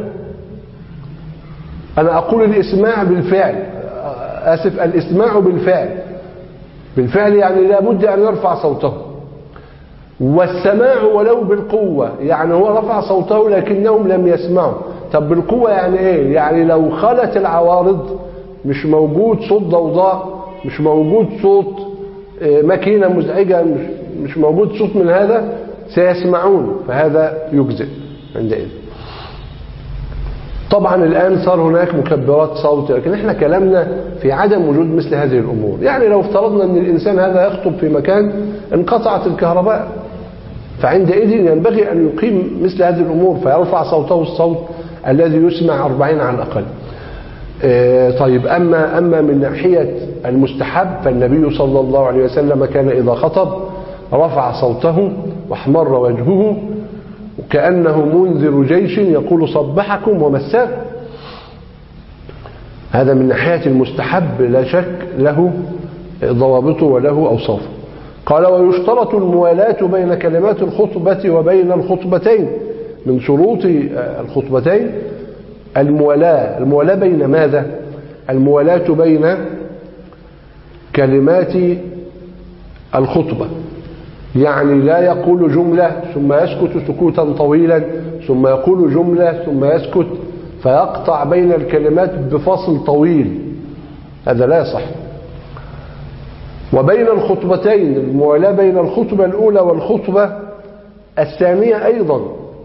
أنا أقول الإسماع بالفعل، آسف الإسماع بالفعل، بالفعل يعني لابد أن يرفع صوته. والسماع ولو بالقوة يعني هو رفع صوته لكنهم لم يسمعوا. طب بالقوة يعني إيه؟ يعني لو خلت العوارض، مش موجود صوت ضوضاء، مش موجود صوت ماكينة مزعجة، مش, مش موجود صوت من هذا، سيسمعون، فهذا يجزئ عندئذ. طبعا الآن صار هناك مكبرات صوت، لكن احنا كلامنا في عدم وجود مثل هذه الأمور. يعني لو افترضنا أن الإنسان هذا يخطب في مكان انقطعت الكهرباء، فعندئذ ينبغي أن يقيم مثل هذه الأمور فيرفع صوته الصوت الذي يسمع أربعين على الأقل. اه طيب أما, أما من ناحية المستحب فالنبي صلى الله عليه وسلم كان إذا خطب رفع صوته واحمر وجهه وكأنه منذر جيش يقول صبحكم ومساكم. هذا من ناحية المستحب لا شك له ضوابطه وله أوصافه. قال ويشترط الموالاة بين كلمات الخطبة وبين الخطبتين. من شروط الخطبتين الموالاة. الموالاة بين ماذا؟ الموالاة بين كلمات الخطبة، يعني لا يقول جملة ثم يسكت سكوتا طويلا ثم يقول جملة ثم يسكت فيقطع بين الكلمات بفصل طويل، هذا لا يصح. وبين الخطبتين الموالاة بين الخطبة الأولى والخطبة الثانية أيضا.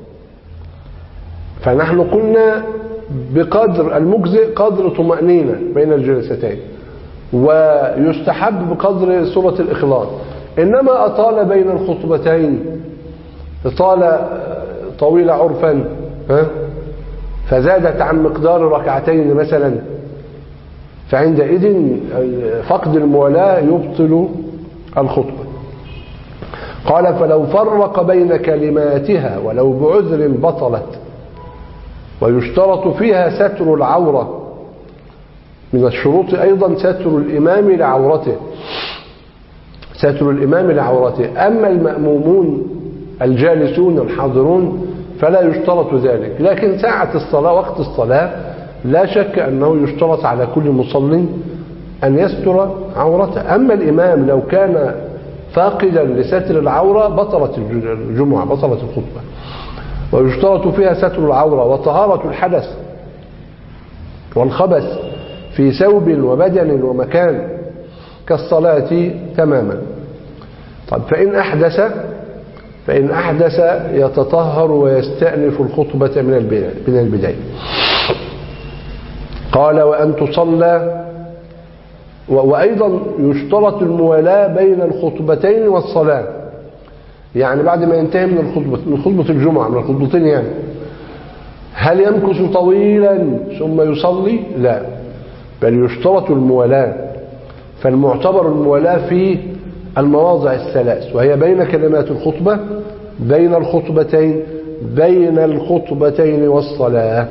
فنحن قلنا بقدر المجزئ قدر طمأنينة بين الجلستين، ويستحب بقدر سورة الإخلاص. إنما أطال بين الخطبتين إطالة طويلة عرفا ها فزادت عن مقدار ركعتين مثلا، فعندئذ فقد الموالاة يبطل الخطبة. قال فلو فرق بين كلماتها ولو بعذر بطلت. ويشترط فيها ستر العورة، من الشروط أيضا ستر الإمام لعورته، ستر الإمام لعورته. أما المأمومون الجالسون الحاضرون فلا يشترط ذلك، لكن ساعة الصلاة وقت الصلاة لا شك أنه يشترط على كل مصل أن يستر عورته. أما الإمام لو كان فاقدا لستر العورة بطلت الجمعة، بطلت الخطبة. ويشترط فيها ستر العورة وطهارة الحدث والخبث في ثوب وبدن ومكان كالصلاة تماما. طب فإن أحدث فإن أحدث يتطهر ويستأنف الخطبة من البداية. قال وأن تصلى. وأيضا يشترط الموالاة بين الخطبتين والصلاة، يعني بعد ما ينتهي من الخطبة من خطبة الجمعة من الخطبتين يعني هل يمكث طويلا ثم يصلي؟ لا، بل يشترط الموالاة. فالمعتبر الموالاة في المواضع الثلاث، وهي بين كلمات الخطبة، بين الخطبتين، بين الخطبتين والصلاة.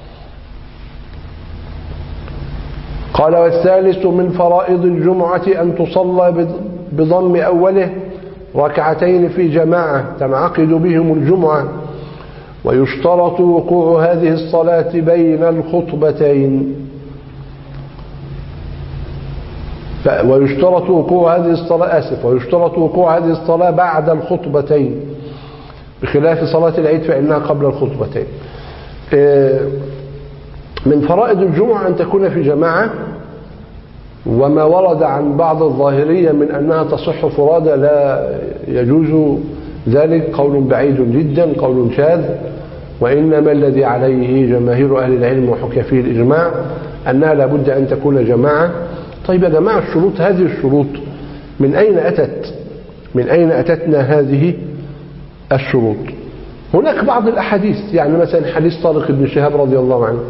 قال والثالث من فرائض الجمعة أن تصلى بضم أوله ركعتين في جماعة تنعقد بهم الجمعة، ويشترط وقوع هذه الصلاة بين الخطبتين. ويشترط وقوع هذه الصلاة آسف ويشترط وقوع هذه الصلاة بعد الخطبتين بخلاف صلاة العيد فإنها قبل الخطبتين. من فرائض الجمعة أن تكون في جماعة، وما ورد عن بعض الظاهرية من أنها تصح فرادى لا يجوز ذلك، قول بعيد جدا، قول شاذ، وإنما الذي عليه جماهير أهل العلم وحكى فيه الإجماع أنها لابد أن تكون جماعة. طيب يا جماعة، الشروط هذه الشروط من أين أتت؟ من أين أتتنا هذه الشروط؟ هناك بعض الأحاديث، يعني مثلا حديث طارق بن شهاب رضي الله عنه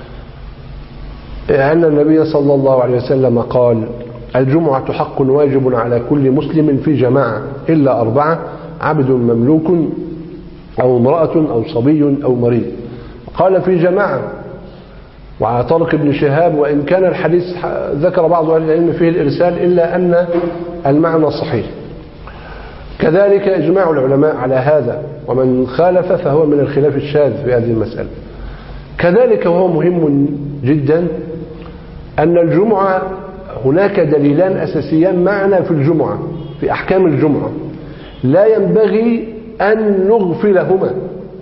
أن النبي صلى الله عليه وسلم قال: الجمعة حق واجب على كل مسلم في جماعة إلا أربعة: عبد مملوك أو امرأة أو صبي أو مريض. قال في جماعة. وعلى طارق بن شهاب، وإن كان الحديث ذكر بعض أهل العلم فيه الإرسال إلا أن المعنى صحيح. كذلك إجماع العلماء على هذا، ومن خالف فهو من الخلاف الشاذ في هذه المسألة. كذلك وهو مهم جدا أن الجمعة هناك دليلان أساسيان معنا في الجمعة، في أحكام الجمعة، لا ينبغي أن نغفلهما،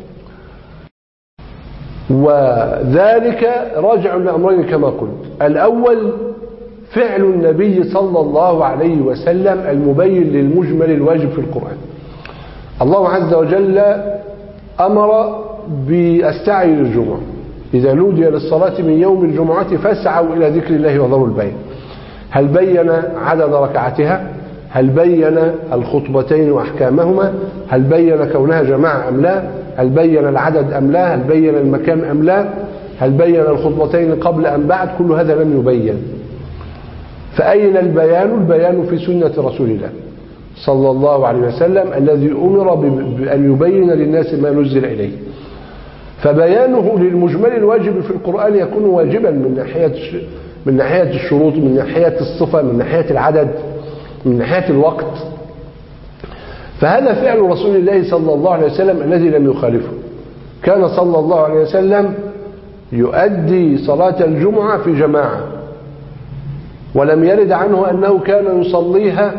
وذلك راجع لأمرين كما قلت. الأول فعل النبي صلى الله عليه وسلم المبين للمجمل الواجب في القرآن. الله عز وجل أمر بالسعي للجمعة: إذا نودي للصلاة من يوم الجمعة فاسعوا إلى ذكر الله وذروا البيع. هل بين عدد ركعتها؟ هل بين الخطبتين وأحكامهما؟ هل بين كونها جماعة أم لا؟ هل بين العدد أم لا؟ هل بين المكان أم لا؟ هل بين الخطبتين قبل أم بعد؟ كل هذا لم يبين. فأين البيان؟ البيان في سنة رسول الله صلى الله عليه وسلم الذي أمر بأن يبين للناس ما نزل إليه. فبيانه للمجمل الواجب في القرآن يكون واجبا من ناحية من ناحية الشروط، من ناحية الصفة، من ناحية العدد، من ناحية الوقت. فهذا فعل رسول الله صلى الله عليه وسلم الذي لم يخالفه. كان صلى الله عليه وسلم يؤدي صلاة الجمعة في جماعة، ولم يرد عنه أنه كان يصليها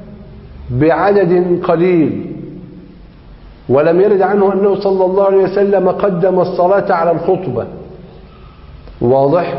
بعدد قليل، ولم يرد عنه أنه صلى الله عليه وسلم قدم الصلاة على الخطبة. واضح؟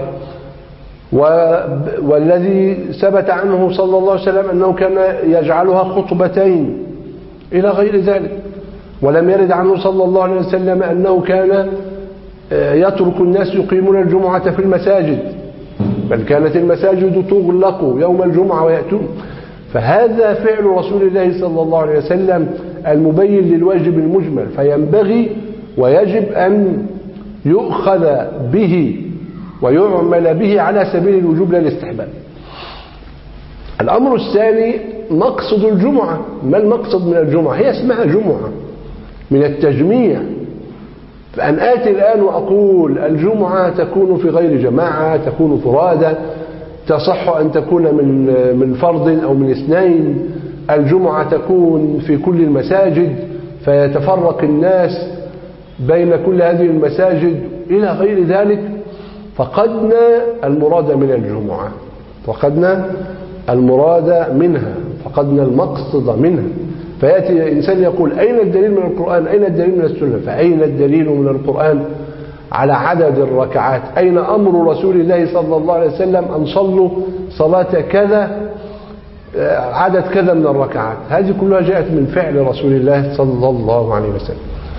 والذي ثبت عنه صلى الله عليه وسلم أنه كان يجعلها خطبتين إلى غير ذلك. ولم يرد عنه صلى الله عليه وسلم أنه كان يترك الناس يقيمون الجمعة في المساجد، بل كانت المساجد تغلق يوم الجمعة ويأتون. فهذا فعل رسول الله صلى الله عليه وسلم المبين للواجب المجمل، فينبغي ويجب أن يؤخذ به ويعمل به على سبيل الوجوب لا الاستحباب. الأمر الثاني مقصد الجمعة. ما المقصد من الجمعة؟ هي اسمها جمعة من التجميع. فأن آتي الآن وأقول الجمعة تكون في غير جماعة، تكون فرادى، تصح أن تكون من من فرد أو من اثنين، الجمعة تكون في كل المساجد فيتفرق الناس بين كل هذه المساجد إلى غير ذلك، فقدنا المراد من الجمعة، فقدنا المراد منها، فقدنا المقصد منها. فيأتي إنسان يقول أين الدليل من القرآن؟ أين الدليل من السنة؟ فأين الدليل من القرآن على عدد الركعات؟ أين أمر رسول الله صلى الله عليه وسلم أن صلوا صلاة كذا عدد كذا من الركعات؟ هذه كلها جاءت من فعل رسول الله صلى الله عليه وسلم.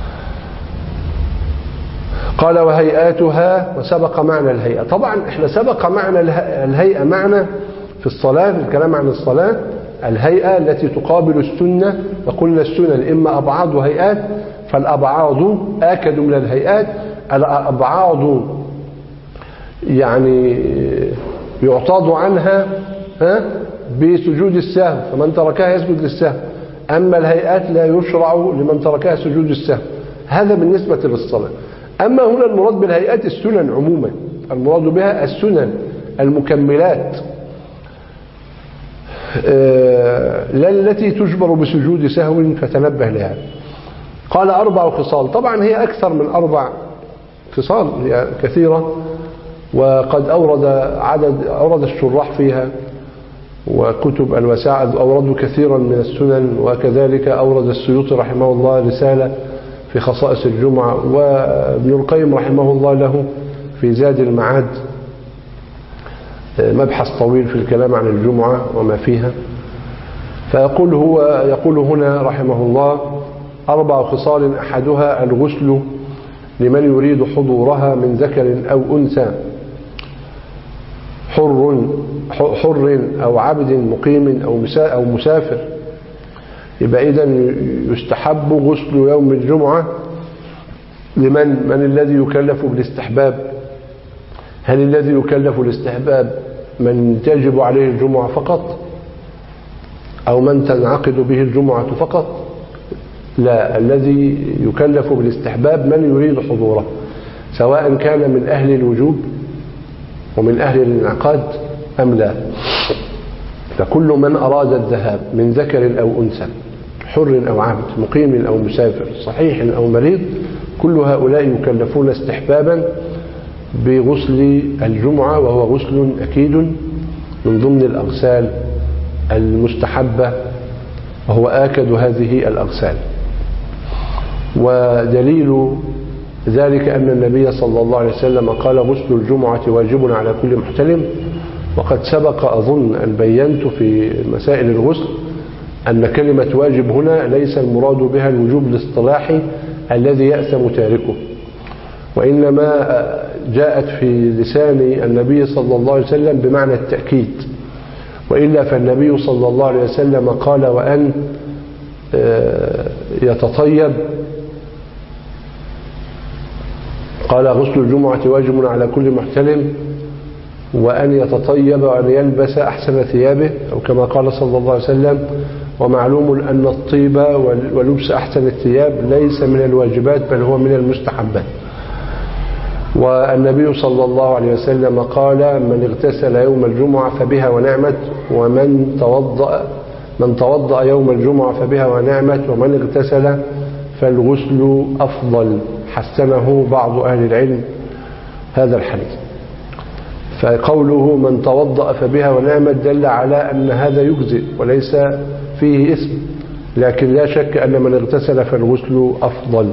قال وهيئاتها، وسبق معنى الهيئة. طبعا احنا سبق معنى الهيئة معنا في الصلاة، في الكلام عن الصلاة. الهيئة التي تقابل السنة، وقلنا السنن إما أبعاد وهيئات، فالأبعاد آكد من الهيئات. الأبعاد يعني يعتاض عنها بسجود السهو، فمن تركها يسجد للسهو. أما الهيئات لا يشرع لمن تركها سجود السهو. هذا بالنسبة للصلاة. أما هنا المراد بالهيئات السنن عموما، المراد بها السنن المكملات، لا التي تجبر بسجود سهو، فتنبه لها. قال أربع خصال. طبعا هي أكثر من أربع خصال، هي كثيرة، وقد أورد عدد أورد الشراح فيها وكتب الوسائع أوردوا كثيرا من السنن، وكذلك أورد السيوطي رحمه الله رسالة في خصائص الجمعة، وابن القيم رحمه الله له في زاد المعاد مبحث طويل في الكلام عن الجمعة وما فيها. فيقول هو يقول هنا رحمه الله: أربع خصال أحدها الغسل لمن يريد حضورها من ذكر أو أنثى، حر حر أو عبد مقيم أو مسافر. يبقى إذن يستحب غسل يوم الجمعة لمن من الذي يكلف بالاستحباب؟ هل الذي يكلف الاستحباب من تجب عليه الجمعة فقط، أو من تنعقد به الجمعة فقط؟ لا، الذي يكلف بالاستحباب من يريد حضوره، سواء كان من أهل الوجوب ومن أهل الانعقاد أم لا. فكل من أراد الذهاب من ذكر أو أنثى، حر أو عبد، مقيم أو مسافر، صحيح أو مريض، كل هؤلاء يكلفون استحبابا بغسل الجمعة، وهو غسل أكيد من ضمن الأغسال المستحبة، وهو آكد هذه الأغسال. ودليل ذلك أن النبي صلى الله عليه وسلم قال: غسل الجمعة واجب على كل محتلم. وقد سبق أظن أن بينت في مسائل الغسل أن كلمة واجب هنا ليس المراد بها الوجوب الاصطلاحي الذي يأثم تاركه، وإنما جاءت في لسان النبي صلى الله عليه وسلم بمعنى التأكيد. وإلا فالنبي صلى الله عليه وسلم قال: وأن يتطيب، قال: غسل الجمعة واجب على كل محتلم، وأن يتطيب وأن يلبس أحسن ثيابه، أو كما قال صلى الله عليه وسلم: ومعلوم أن الطيب ولبس أحسن الثياب ليس من الواجبات بل هو من المستحبات. والنبي صلى الله عليه وسلم قال: من اغتسل يوم الجمعة فبها ونعمت، ومن توضأ من توضأ يوم الجمعة فبها ونعمت، ومن اغتسل فالغسل أفضل. حسنه بعض أهل العلم هذا الحديث. فقوله من توضأ فبها ونعمت دل على أن هذا يجزئ وليس فيه اسم، لكن لا شك أن من اغتسل فالغسل أفضل.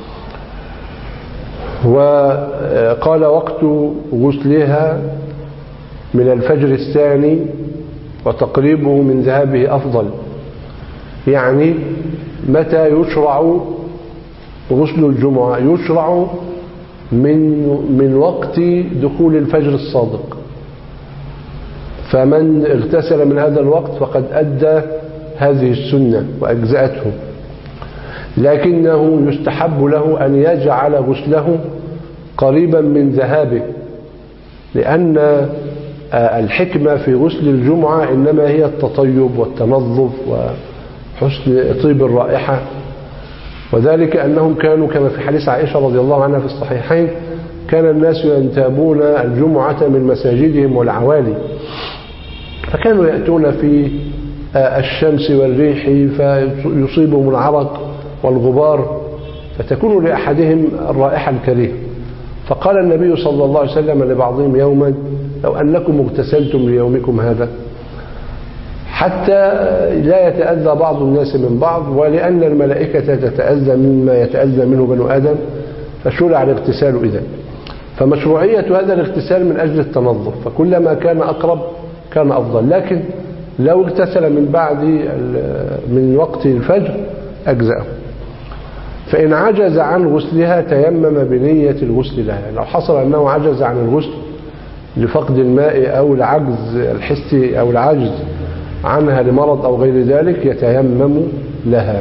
وقال: وقت غسلها من الفجر الثاني وتقريبه من ذهابه أفضل. يعني متى يشرع غسل الجمعة؟ يشرع من من وقت دخول الفجر الصادق، فمن اغتسل من هذا الوقت فقد أدى هذه السنة وأجزأته، لكنه يستحب له أن يجعل غسله قريبا من ذهابه، لأن الحكمة في غسل الجمعة إنما هي التطيب والتنظف وحسن طيب الرائحة. وذلك أنهم كانوا كما في حديث عائشة رضي الله عنها في الصحيحين: كان الناس ينتابون الجمعة من مساجدهم والعوالي، فكانوا يأتون في الشمس والريح فيصيبهم العرق والغبار، فتكون لأحدهم الرائحة الكريهة. فقال النبي صلى الله عليه وسلم لبعضهم يوما: لو أنكم اغتسلتم ليومكم هذا، حتى لا يتأذى بعض الناس من بعض، ولأن الملائكة تتأذى مما يتأذى منه بنو آدم، فشرع الاغتسال إذن. فمشروعية هذا الاغتسال من أجل التنظف، فكلما كان أقرب كان أفضل. لكن لو اغتسل من بعد من وقت الفجر أجزأه. فإن عجز عن غسلها تيمم بنية الغسل لها. لو حصل أنه عجز عن الغسل لفقد الماء أو العجز الحسي أو العجز عنها لمرض أو غير ذلك يتيمم لها.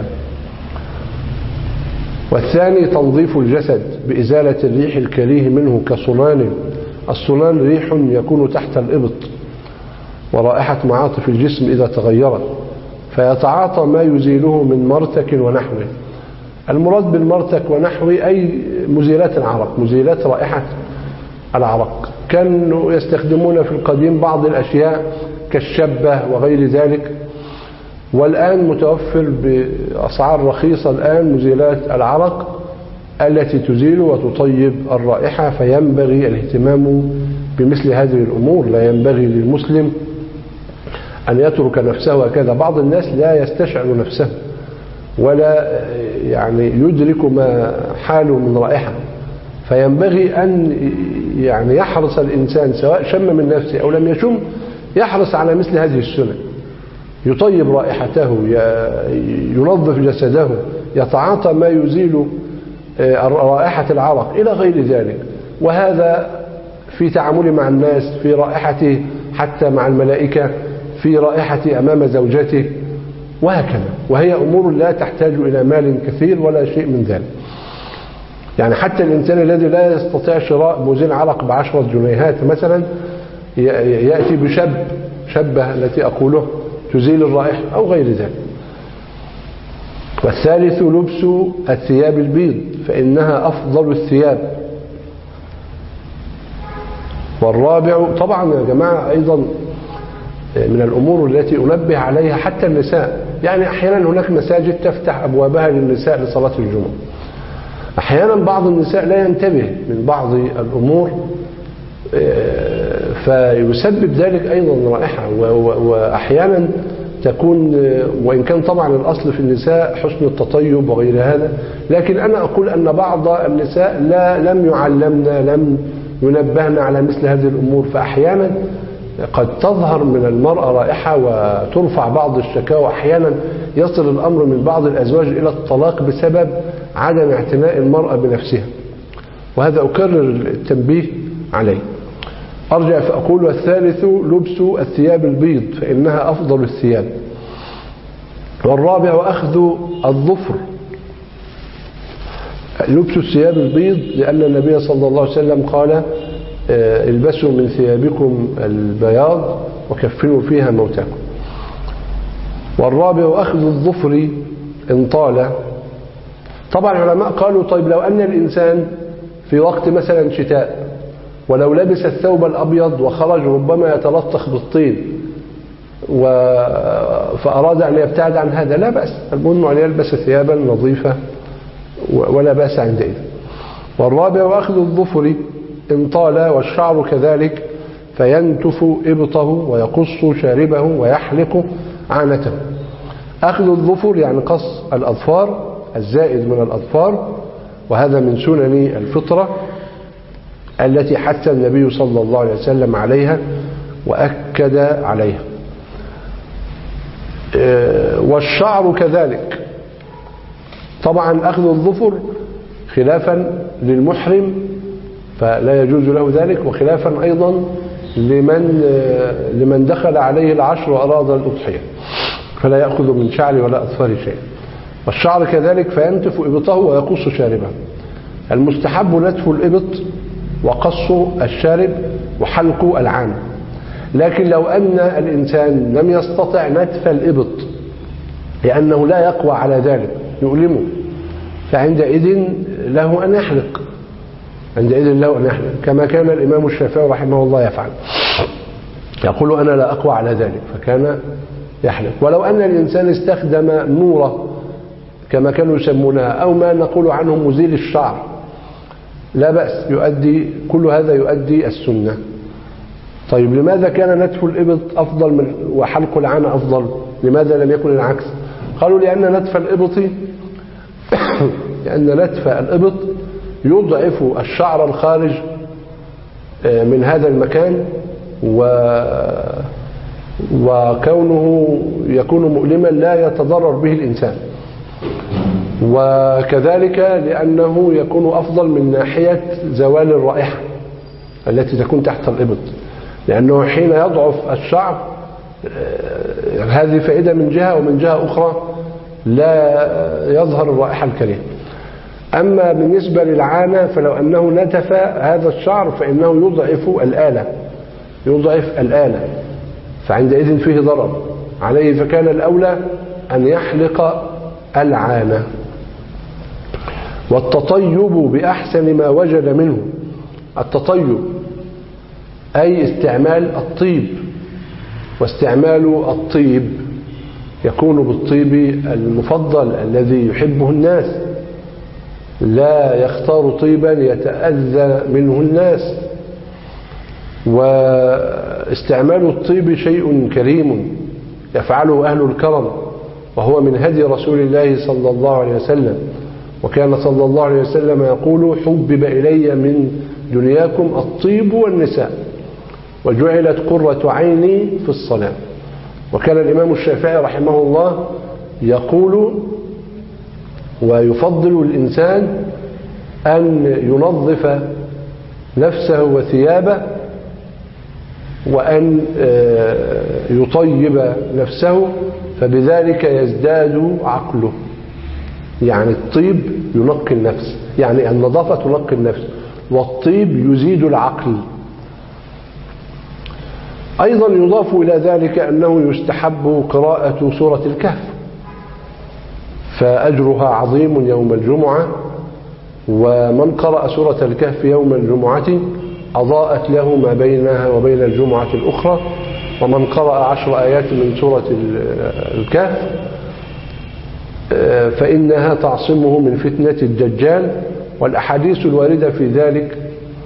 والثاني تنظيف الجسد بإزالة الريح الكريه منه كصنان. الصنان ريح يكون تحت الإبط ورائحة معاطف الجسم إذا تغيرت، فيتعاطى ما يزيله من مرتك ونحوه. المراد بالمرتك ونحوه أي مزيلات العرق، مزيلات رائحة العرق. كانوا يستخدمون في القديم بعض الأشياء كالشبة وغير ذلك، والآن متوفر بأسعار رخيصة الآن مزيلات العرق التي تزيل وتطيب الرائحة. فينبغي الاهتمام بمثل هذه الأمور. لا ينبغي للمسلم أن يترك نفسه هكذا. بعض الناس لا يستشعر نفسه ولا يعني يدرك ما حاله من رائحة، فينبغي أن يعني يحرص الإنسان سواء شم من نفسه أو لم يشم، يحرص على مثل هذه السنن، يطيب رائحته، ينظف جسده، يتعاطى ما يزيل رائحة العرق إلى غير ذلك. وهذا في تعامله مع الناس، في رائحته حتى مع الملائكة، في رائحته أمام زوجته وهكذا. وهي أمور لا تحتاج إلى مال كثير ولا شيء من ذلك. يعني حتى الإنسان الذي لا يستطيع شراء مزيل عرق بعشرة جنيهات مثلا يأتي بشب شبه التي أقوله تزيل الرائحة أو غير ذلك. والثالث لبس الثياب البيض فإنها أفضل الثياب. والرابع طبعا يا جماعة أيضا من الأمور التي أنبه عليها حتى النساء، يعني أحيانا هناك مساجد تفتح أبوابها للنساء لصلاة الجمعة، أحيانا بعض النساء لا ينتبه من بعض الأمور فيسبب ذلك أيضا رائحة. وأحيانا تكون، وإن كان طبعا الأصل في النساء حسن التطيب وغير هذا، لكن أنا أقول أن بعض النساء لا لم يعلمنا، لم ينبهنا على مثل هذه الأمور، فأحيانا قد تظهر من المرأة رائحة وترفع بعض الشكاوى، أحيانا يصل الأمر من بعض الأزواج إلى الطلاق بسبب عدم اعتناء المرأة بنفسها، وهذا أكرر التنبيه عليه. أرجع فأقول والثالث لبس الثياب البيض فإنها أفضل الثياب. والرابع أخذ الظفر، لبس الثياب البيض لأن النبي صلى الله عليه وسلم قال البسوا من ثيابكم البياض وكفنوا فيها موتاكم. والرابع أخذ الظفر إن طال. طبعا العلماء قالوا طيب لو أن الإنسان في وقت مثلا شتاء ولو لبس الثوب الأبيض وخرج ربما يتلطخ بالطين و... فأراد أن يبتعد عن هذا لا بأس، المهم أن يلبس ثيابا نظيفة ولا بأس عندئذ. والرابع أخذ الظفر إن طال والشعر كذلك فينتف إبطه ويقص شاربه ويحلق عانته. أخذ الظفر يعني قص الأظفار الزائد من الأظفار، وهذا من سنن الفطرة التي حث النبي صلى الله عليه وسلم عليها وأكد عليها. والشعر كذلك طبعا أخذ الظفر خلافا للمحرم فلا يجوز له ذلك، وخلافا أيضا لمن لمن دخل عليه العشر وأراد الأضحية فلا يأخذ من شعر ولا أظفار شيء. والشعر كذلك فينتف إبطه ويقص شاربه. المستحب نتف الإبط وقص الشارب وحلق العانة. لكن لو أن الإنسان لم يستطع نتف الإبط لأنه لا يقوى على ذلك يؤلمه، فعندئذ له أن يحلق، عندئذ له أن يحلق كما كان الإمام الشافعي رحمه الله يفعل، يقول أنا لا أقوى على ذلك فكان يحلق. ولو أن الإنسان استخدم نورة كما كانوا يسمونها أو ما نقول عنه مزيل الشعر لا بأس، يؤدي كل هذا يؤدي السنة. طيب لماذا كان نتف الإبط أفضل من وحلق العانة أفضل؟ لماذا لم يكن العكس؟ قالوا لأن نتف الإبط لأن نتف الإبط يضعف الشعر الخارج من هذا المكان و وكونه يكون مؤلما لا يتضرر به الإنسان، وكذلك لأنه يكون أفضل من ناحية زوال الرائحة التي تكون تحت الإبط، لأنه حين يضعف الشعر هذه فائدة من جهة، ومن جهة أخرى لا يظهر الرائحة الكريهة. أما بالنسبة للعانة فلو أنه نتف هذا الشعر فإنه يضعف الآلة يضعف الآلة فعندئذ فيه ضرر عليه، فكان الأولى أن يحلق العانة. والتطيب بأحسن ما وجد منه، التطيب أي استعمال الطيب، واستعمال الطيب يكون بالطيب المفضل الذي يحبه الناس، لا يختار طيبا يتأذى منه الناس. واستعمال الطيب شيء كريم يفعله أهل الكرم، وهو من هدي رسول الله صلى الله عليه وسلم. وكان صلى الله عليه وسلم يقول: حبب إلي من دنياكم الطيب والنساء وجعلت قرة عيني في الصلاة. وكان الإمام الشافعي رحمه الله يقول ويفضل الإنسان أن ينظف نفسه وثيابه وأن يطيب نفسه، فبذلك يزداد عقله. يعني الطيب ينقي النفس، يعني النظافة تنقي النفس، والطيب يزيد العقل. أيضا يضاف إلى ذلك أنه يستحب قراءة سورة الكهف، فأجرها عظيم يوم الجمعة، ومن قرأ سورة الكهف يوم الجمعة أضاءت له ما بينها وبين الجمعة الأخرى. ومن قرأ عشر آيات من سورة الكهف فإنها تعصمه من فتنة الدجال. والأحاديث الواردة في ذلك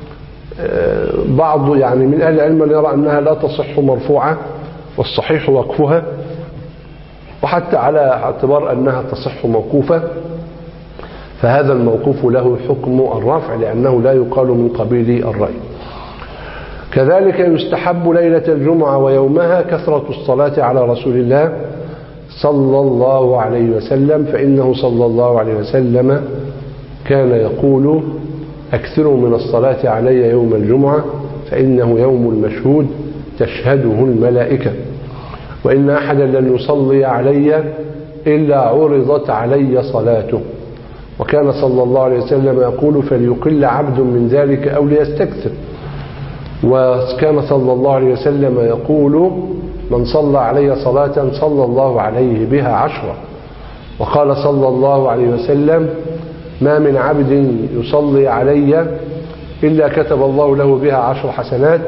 بعض يعني من أهل العلم يرى أنها لا تصح مرفوعة، والصحيح وقفها، وحتى على اعتبار أنها تصح موقوفة فهذا الموقوف له حكم الرفع، لأنه لا يقال من قبيل الرأي. كذلك يستحب ليلة الجمعة ويومها كثرة الصلاة على رسول الله صلى الله عليه وسلم، فإنه صلى الله عليه وسلم كان يقول: أكثروا من الصلاة علي يوم الجمعة فإنه يوم المشهود تشهده الملائكة، وإن أحدا لن يصلي علي إلا عرضت علي صلاته. وكان صلى الله عليه وسلم يقول: فليقل عبد من ذلك أو ليستكثر. وكان صلى الله عليه وسلم يقول: من صلى علي صلاة صلى الله عليه بها عشرة. وقال صلى الله عليه وسلم: ما من عبد يصلي علي إلا كتب الله له بها عشر حسنات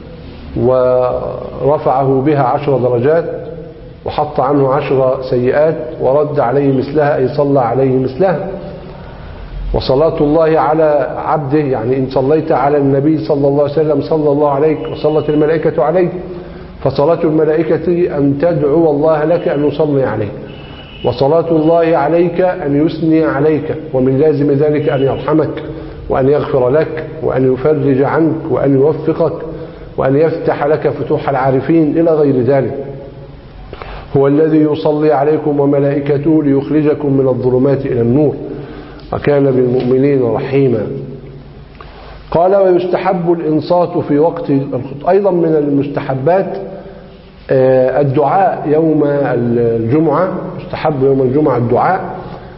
ورفعه بها عشر درجات وحط عنه عشر سيئات ورد عليه مثلها، أي صلى عليه مثلها. وصلاة الله على عبده، يعني إن صليت على النبي صلى الله عليه وسلم صلى الله عليك وصلت الملائكة عليه، فصلاة الملائكة أن تدعو الله لك أن يصلي عليك، وصلاة الله عليك أن يثني عليك، ومن لازم ذلك أن يرحمك وأن يغفر لك وأن يفرج عنك وأن يوفقك وأن يفتح لك فتوح العارفين إلى غير ذلك. هو الذي يصلي عليكم وملائكته ليخرجكم من الظلمات إلى النور وكان بالمؤمنين رحيما. قال: ويستحب الإنصات في وقت الخطبة. أيضا من المستحبات الدعاء يوم الجمعة، يستحب يوم الجمعة الدعاء،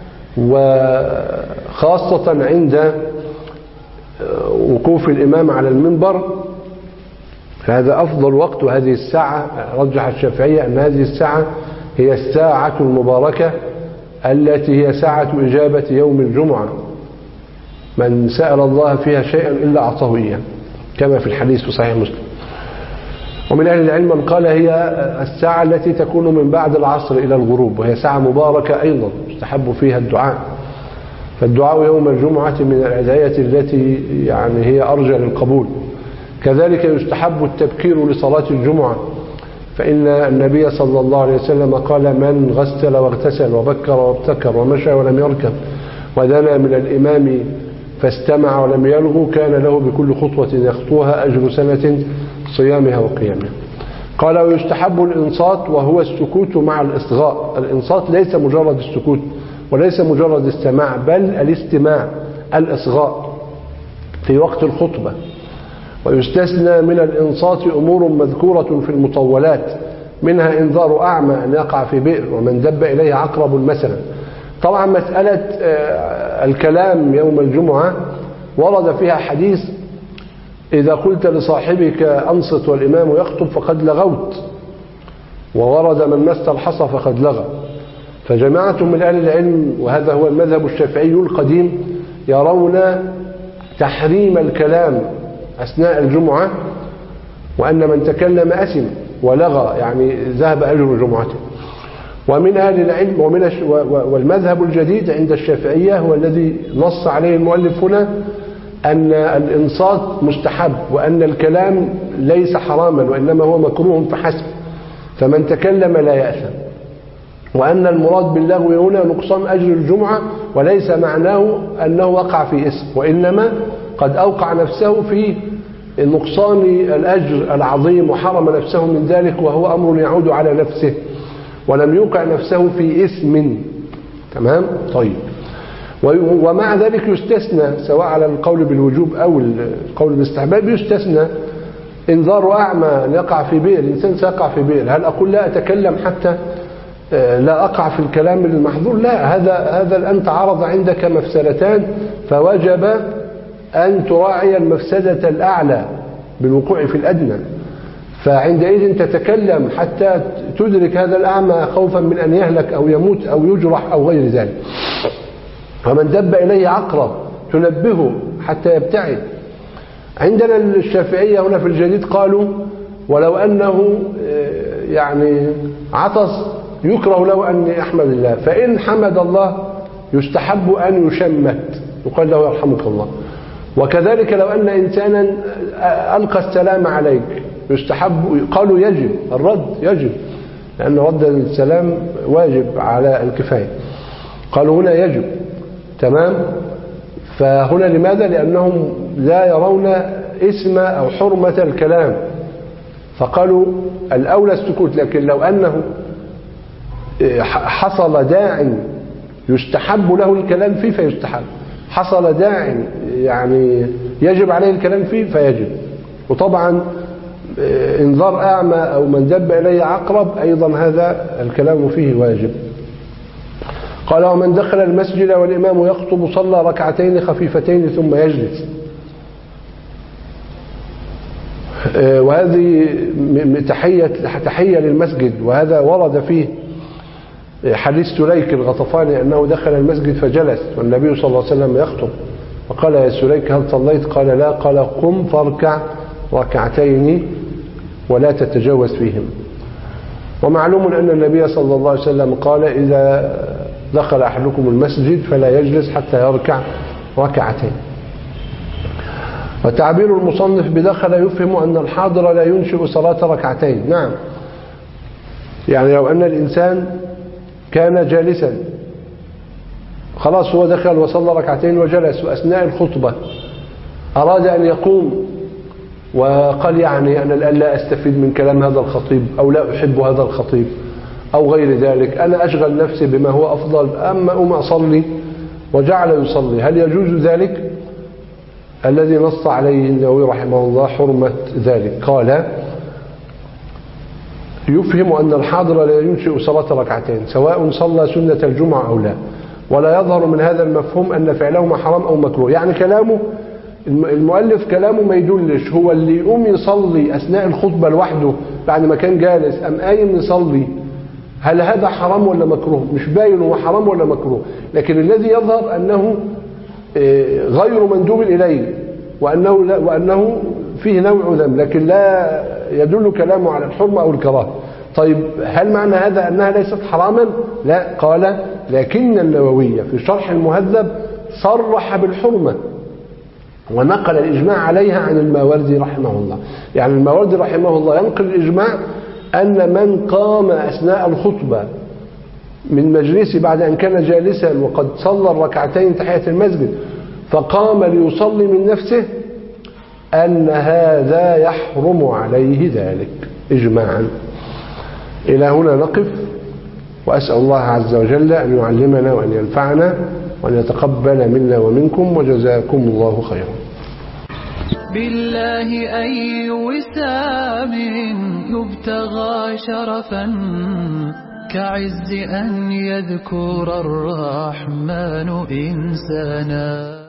وخاصة عند وقوف الإمام على المنبر، فهذا أفضل وقت. وهذه الساعة رجح الشافعية أن هذه الساعة هي الساعة المباركة التي هي ساعة إجابة يوم الجمعة، من سأل الله فيها شيئا إلا أعطاه إياه، كما في الحديث في صحيح مسلم. ومن أهل العلم من قال هي الساعة التي تكون من بعد العصر إلى الغروب، وهي ساعة مباركة أيضا يستحب فيها الدعاء. فالدعاء يوم الجمعة من الأدعية التي يعني هي أرجى للقبول. كذلك يستحب التبكير لصلاة الجمعة، فإن النبي صلى الله عليه وسلم قال: من غسل واغتسل وبكر وابتكر ومشى ولم يركب ودنا من الإمام فاستمع ولم يلغو كان له بكل خطوة يخطوها أجر سنة صيامها وقيامها. قال: ويستحب الإنصات وهو السكوت مع الإصغاء. الإنصات ليس مجرد السكوت وليس مجرد السماع، بل الاستماع، الإصغاء في وقت الخطبة. ويستثنى من الإنصات أمور مذكورة في المطولات، منها إنذار أعمى أن يقع في بئر ومن دب إليه عقرب مثلا. طبعا مسألة الكلام يوم الجمعة ورد فيها حديث: إذا قلت لصاحبك أنصت والإمام يخطب فقد لغوت، وورد: من مس الحصى فقد لغى. فجماعة من أهل العلم، وهذا هو المذهب الشافعي القديم، يرون تحريم الكلام أثناء الجمعة، وأن من تكلم أثم ولغى، يعني ذهب أجر جمعته. ومن أهل العلم ومن والمذهب الجديد عند الشافعية هو الذي نص عليه المؤلف هنا، أن الإنصات مستحب، وأن الكلام ليس حراما وإنما هو مكروه فحسب. فمن تكلم لا يأثم، وأن المراد باللغو هنا نقصان أجر الجمعة، وليس معناه أنه وقع في اسم، وإنما قد أوقع نفسه في نقصان الأجر العظيم وحرم نفسه من ذلك، وهو أمر يعود على نفسه، ولم يوقع نفسه في اسم. تمام؟ طيب. ومع ذلك يستثنى سواء على القول بالوجوب أو القول بالاستحباب، يستثنى انذار أعمى أن يقع في بئر، الإنسان سيقع في بئر، هل أقول لا أتكلم حتى لا أقع في الكلام المحظور؟ لا، هذا هذا الآن تعارض عندك مفسدتان، فوجب أن تراعي المفسدة الأعلى بالوقوع في الأدنى، فعندئذ تتكلم حتى تدرك هذا الأعمى خوفا من أن يهلك أو يموت أو يجرح أو غير ذلك. ومن دب إليه عقرب تنبهه حتى يبتعد. عندنا الشافعية هنا في الجديد قالوا ولو أنه يعني عطس يكره له أن يحمد الله، فإن حمد الله يستحب أن يشمت، يقال له يرحمك الله. وكذلك لو أن إنسانا ألقى السلام عليك يستحب، قالوا يجب الرد، يجب، لأن رد السلام واجب على الكفاية، قالوا هنا يجب. تمام؟ فهنا لماذا؟ لأنهم لا يرون اسم أو حرمة الكلام، فقالوا الأولى السكوت. لكن لو أنه حصل داع يستحب له الكلام فيه فيستحب، حصل داع يعني يجب عليه الكلام فيه فيجب. وطبعا انذار أعمى أو من دب إليه عقرب أيضا هذا الكلام فيه واجب. قال ومن دخل المسجد والإمام يخطب صلى ركعتين خفيفتين ثم يجلس. وهذه تحية تحية للمسجد، وهذا ورد فيه حديث سليك الغطفاني أنه دخل المسجد فجلس والنبي صلى الله عليه وسلم يخطب، فقال يا سليك هل صليت؟ قال لا. قال قم فاركع ركعتين ولا تتجاوز فيهم. ومعلوم أن النبي صلى الله عليه وسلم قال إذا دخل أحدكم المسجد فلا يجلس حتى يركع ركعتين. وتعبير المصنف بدخل يفهم أن الحاضر لا ينشئ صلاة ركعتين. نعم، يعني لو أن الإنسان كان جالسا خلاص هو دخل وصلى ركعتين وجلس، وأثناء الخطبة أراد أن يقوم وقال يعني أنا الآن لا أستفيد من كلام هذا الخطيب أو لا أحب هذا الخطيب أو غير ذلك، أنا أشغل نفسي بما هو أفضل، أما أم أصلي، وجعل يصلي، هل يجوز ذلك؟ الذي نص عليه النووي رحمه الله حرمة ذلك. قال يفهم أن الحاضر لا ينشئ صلاة ركعتين سواء صلى سنة الجمعة أو لا، ولا يظهر من هذا المفهوم أن فعلهما حرام أو مكروه. يعني كلامه المؤلف كلامه ما يدلش، هو اللي يقوم يصلي أثناء الخطبة لوحده بعد ما كان جالس أم قايم يصلي، هل هذا حرام ولا مكروه؟ مش باين هو حرام ولا مكروه، لكن الذي يظهر أنه غير مندوب إليه، وأنه, لا وأنه فيه نوع ذنب، لكن لا يدل كلامه على الحرمة أو الكراهة. طيب هل معنى هذا أنها ليست حراما؟ لا. قال لكن النووي في شرح المهذب صرح بالحرمة ونقل الإجماع عليها عن الماوردي رحمه الله. يعني الماوردي رحمه الله ينقل الإجماع أن من قام أثناء الخطبة من مجلسه بعد أن كان جالسا وقد صلى الركعتين تحية المسجد فقام ليصلي من نفسه أن هذا يحرم عليه ذلك إجماعا. إلى هنا نقف، وأسأل الله عز وجل أن يعلمنا وأن ينفعنا وأن يتقبل منا ومنكم، وجزاكم الله خيرا. بالله أي وسام يبتغى شرفا كعز أن يذكر الرحمن إنسانا.